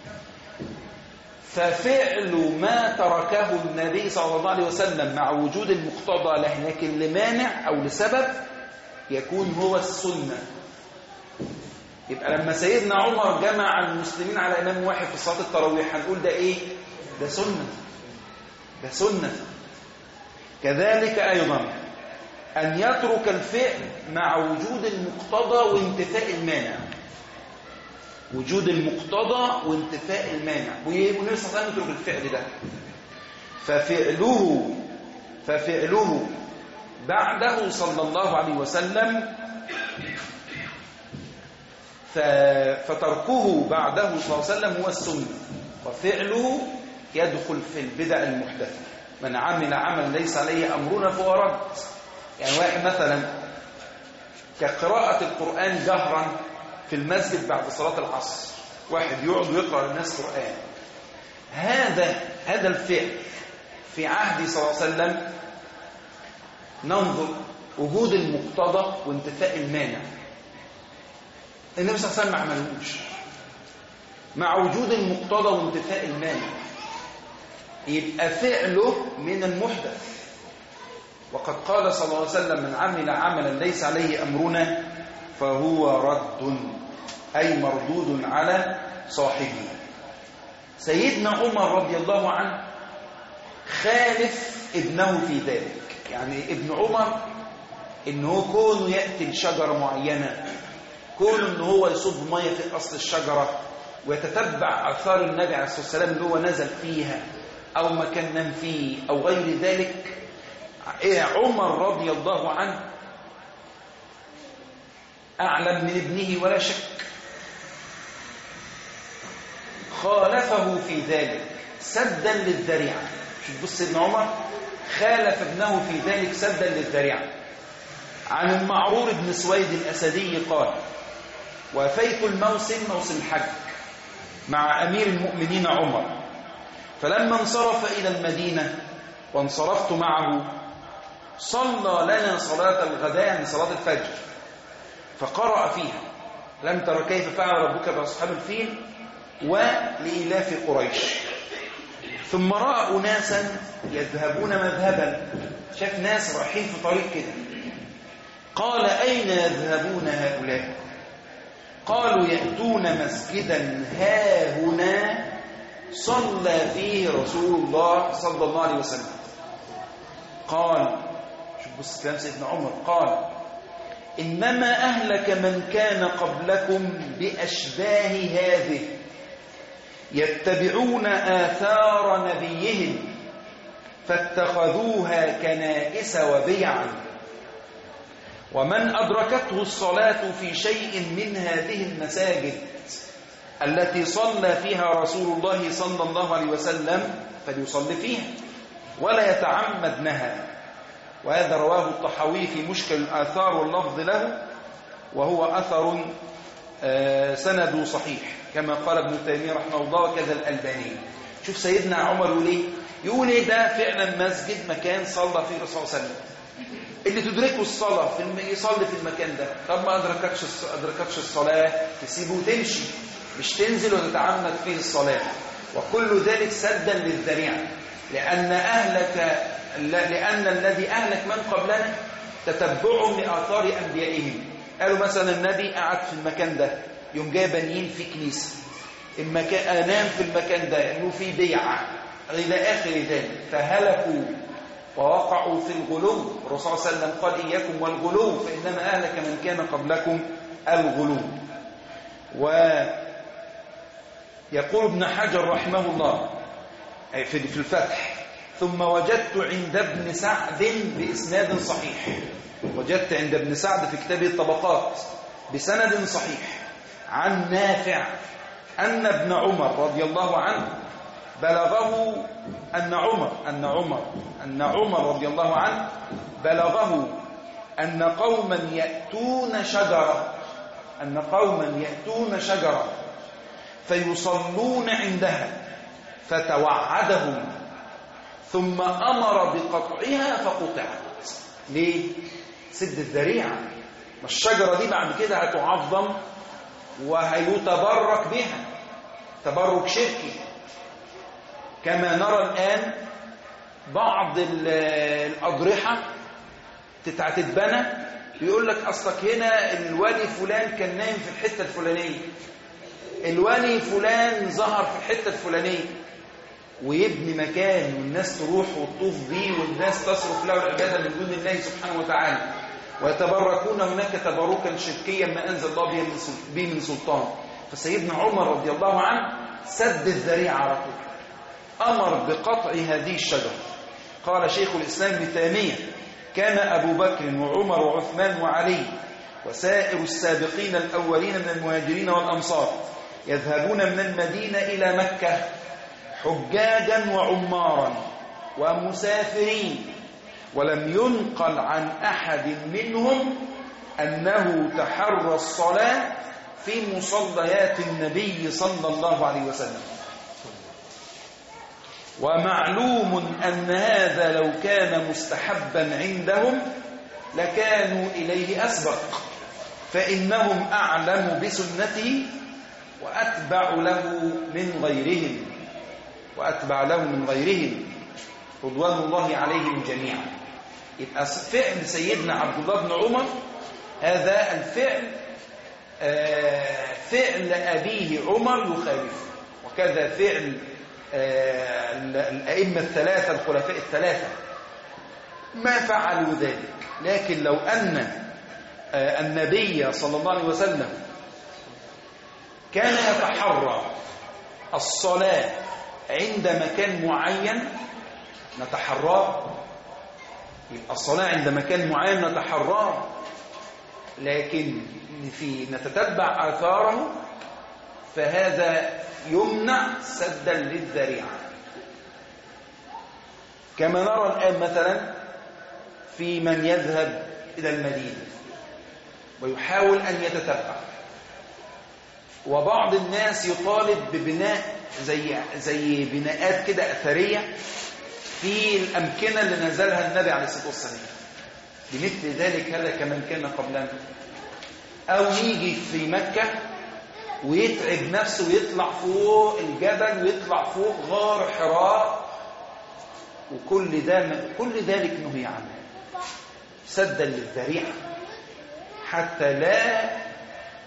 ففعل ما تركه النبي صلى الله عليه وسلم مع وجود المقتضى له لكن لمانع او لسبب يكون هو السنة. يبقى لما سيدنا عمر جمع المسلمين على امام واحد في صلاة التراويح هنقول ده ايه؟ ده سنة، ده سنة. كذلك ايضا أن يترك الفعل مع وجود المقتضى وانتفاء المانع. وجود المقتضى وانتفاء المانع، والنبي صلى الله عليه وسلم يترك الفعل ده. ففعله ففعله بعده صلى الله عليه وسلم فتركه بعده صلى الله عليه وسلم هو السنة، وفعله يدخل في البدع المحدثة. من عمل عملا ليس عليه أمرنا فهو رد. يعني واحد مثلا كقراءة القرآن جهرا في المسجد بعد صلاة العصر، واحد يقعد ويقرأ للناس قرآن، هذا هذا الفعل في عهد صلى الله عليه وسلم ننظر وجود المقتضى وانتفاء المانع. النبي صلى الله عليه وسلم ما عملوش مع وجود المقتضى وانتفاء المانع، يبقى فعله من المحدث. وقد قال صلى الله عليه وسلم من عمل عملا ليس عليه أمرنا فهو رد، أي مردود على صاحبه. سيدنا عمر رضي الله عنه خالف ابنه في ذلك. يعني ابن عمر إنه كونه يأتي لشجرة معينة، كونه إنه هو يصب مية في أصل الشجرة ويتتبع آثار النبي عليه الصلاة والسلام اللي هو نزل فيها أو مكان نام فيه أو غير ذلك، عمر رضي الله عنه أعلم من ابنه ولا شك، خالفه في ذلك سدا للذريعة. شوف بص ابن عمر خالف ابنه في ذلك سدا للذريعة. عن المعرور بن سويد الأسدي قال: وفيت الموسم موسم الحج مع أمير المؤمنين عمر، فلما انصرف إلى المدينة وانصرفت معه صلى لنا صلاة الغداء، يعني صلاة الفجر، فقرأ فيها: لم تر كيف فعل ربك بأصحاب الفيل ولإلاف قريش. ثم رأى أناسا يذهبون مذهبا، شاف ناس رايحين في طريق كده، قال: أين يذهبون هؤلاء؟ قالوا يأتون مسجدا هاهنا صلى فيه رسول الله صلى الله عليه وسلم. قال، شوف بص كلام سيدنا عمر، قال إنما أهلك من كان قبلكم بأشباه هذه يتبعون آثار نبيهم فاتخذوها كنائس وبيعا، ومن أدركته الصلاة في شيء من هذه المساجد التي صلى فيها رسول الله صلى الله عليه وسلم فليصلي فيها ولا يتعمدنها. وهذا رواه الطحاوي في مشكل الآثار واللفظ له، وهو أثر سند صحيح كما قال ابن تيمية رحمه الله وكذا الألباني. شوف سيدنا عمر يقول ايه؟ يقول ايه ده فعلا مسجد مكان صلى فيه الرسول صلى الله عليه وسلم، اللي تدركه الصلاة في الم... يصلي في المكان ده. طب ما أدركتش أدركتش الصلاة تسيبه وتمشي، مش تنزل وتتعمد فيه الصلاة. وكل ذلك سدا للذريعة، لأن أهلك لأن الذي أهلك من قبلنا تتبعهم لآثار أنبيائهم. قالوا مثلا النبي قعد في المكان ده، يوم جاي بنيين في كنيسة، المكان أنام في المكان ده إنه في بيعة إلى آخر ذلك، فهلكوا ووقعوا في الغلو. الرسول صلى الله عليه وسلم قال إياكم والغلو فإنما أهلك من كان قبلكم الغلو. ويقول ابن حجر رحمه الله في الفتح: ثم وجدت عند ابن سعد بإسناد صحيح، وجدت عند ابن سعد في كتابه الطبقات بسند صحيح عن نافع أن ابن عمر رضي الله عنه بلغه أن عمر أن عمر أن عمر رضي الله عنه بلغه أن قوما يأتون شجرة أن قوما يأتون شجرة فيصلون عندها فتوعدهم ثم أمر بقطعها فقطعت. ليه؟ سد الذريعة. ما الشجرة دي بعد كده هتعظم وهيتبرك بها تبرك شركي، كما نرى الآن بعض الأضرحة تتبنى يقول لك أصلك هنا الولي فلان كان نايم في الحتة الفلانية، الولي فلان ظهر في الحتة الفلانية، ويبني مكان والناس تروح وتطوف به والناس تصرف له العبادة من دون الله سبحانه وتعالى، ويتبركون هناك تبركا شركيا ما أنزل الله به من سلطان. فسيدنا عمر رضي الله عنه سد الذريعة على طول، أمر بقطع هذه الشجرة. قال شيخ الإسلام ابن تيمية: كان أبو بكر وعمر وعثمان وعلي وسائر السابقين الأولين من المهاجرين والأنصار يذهبون من المدينة إلى مكة حجاجا وعمارا ومسافرين، ولم ينقل عن أحد منهم أنه تحرى الصلاة في مصليات النبي صلى الله عليه وسلم. ومعلوم أن هذا لو كان مستحبا عندهم لكانوا إليه أسبق، فإنهم أعلم بسنته وأتبع له من غيرهم وأتبع له من غيرهم رضوان الله عليهم جميعا. يبقى فعل سيدنا عبد الله بن عمر هذا الفعل فعل أبيه عمر يخالفه، وكذا فعل الأئمة الثلاثة الخلفاء الثلاثة ما فعلوا ذلك. لكن لو أن النبي صلى الله عليه وسلم كان يتحرى الصلاة عند مكان معين نتحراه، يبقى الصلاة عند مكان معين نتحراه، لكن في نتتبع آثاره فهذا يمنع سدا للذريعة. كما نرى الآن مثلا في من يذهب إلى المدينة ويحاول أن يتتبع، وبعض الناس يطالب ببناء زي زي بناءات كده أثرية في الأمكنة اللي نزلها النبي عليه الصلاة والسلام. بمثل ذلك هذا كمن كان قبلنا، أو يجي في مكة ويتعب نفسه ويطلع فوق الجبل ويطلع فوق غار حراء، وكل ده كل ذلك نهي عنه سدا للذريعة حتى لا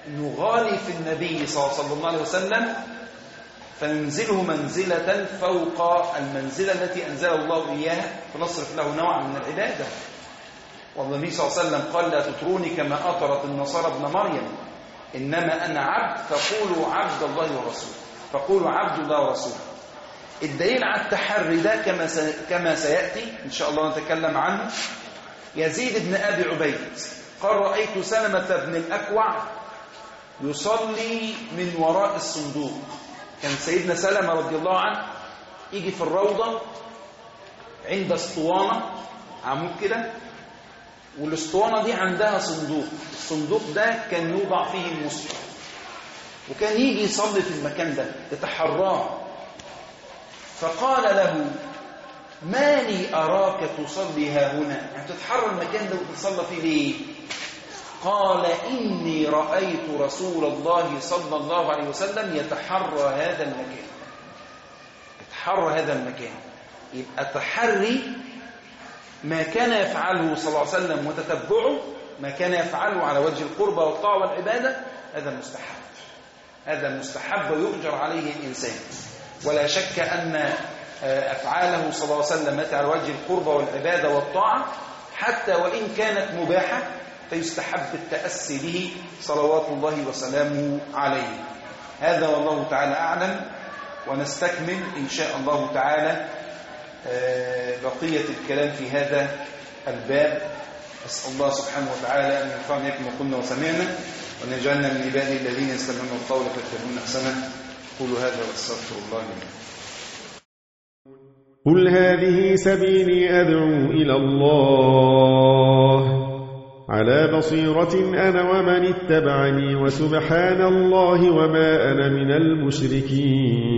نغالي في النبي صلى الله عليه وسلم فننزله منزلة فوق المنزلة التي أنزل الله إياها فنصرف له نوعا من العبادة. والنبي صلى الله عليه وسلم قال لا تطروني كما أطرت النصارى ابن مريم إنما أنا عبد فقولوا عبد الله ورسوله فقولوا عبد الله ورسوله. الدليل على التحري ده كما كما سيأتي إن شاء الله نتكلم عنه. يزيد بن أبي عبيد قال رأيت سلمة بن الأكوع يصلي من وراء الصندوق. كان سيدنا سلمة رضي الله عنه يجي في الروضة عند اسطوانة عمود كده، والاسطوانة دي عندها صندوق، الصندوق ده كان يوضع فيه المصحف، وكان يجي يصلي في المكان ده يتحراه. فقال له ما لي أراك تصلي ها هنا، يعني تتحرى المكان ده وتصلي فيه ليه؟ قال إني رأيت رسول الله صلى الله عليه وسلم يتحرى هذا المكان. يتحرى هذا المكان، يبقى تحري ما كان يفعله صلى الله عليه وسلم وتتبعه ما كان يفعله على وجه القربة والطاعة والعبادة، هذا مستحب، هذا مستحب ويؤجر عليه الإنسان. ولا شك أن أفعاله صلى الله عليه وسلم على وجه القربة والعبادة والطاعة حتى وإن كانت مباحة فيستحب التأسي به صلوات الله وسلامه عليه. هذا والله تعالى أعلم. ونستكمل إن شاء الله تعالى بقية الكلام في هذا الباب. أسأل الله سبحانه وتعالى أن ينفعنا بما قلنا وسمعنا وأن يجعلنا من عباده الذين يستمعون القول فيتبعون أحسنه. قولوا هذا واستغفر الله لي. قل هذه سبيلي أدعو إلى الله على بصيرة أنا ومن اتبعني وسبحان الله وما أنا من المشركين.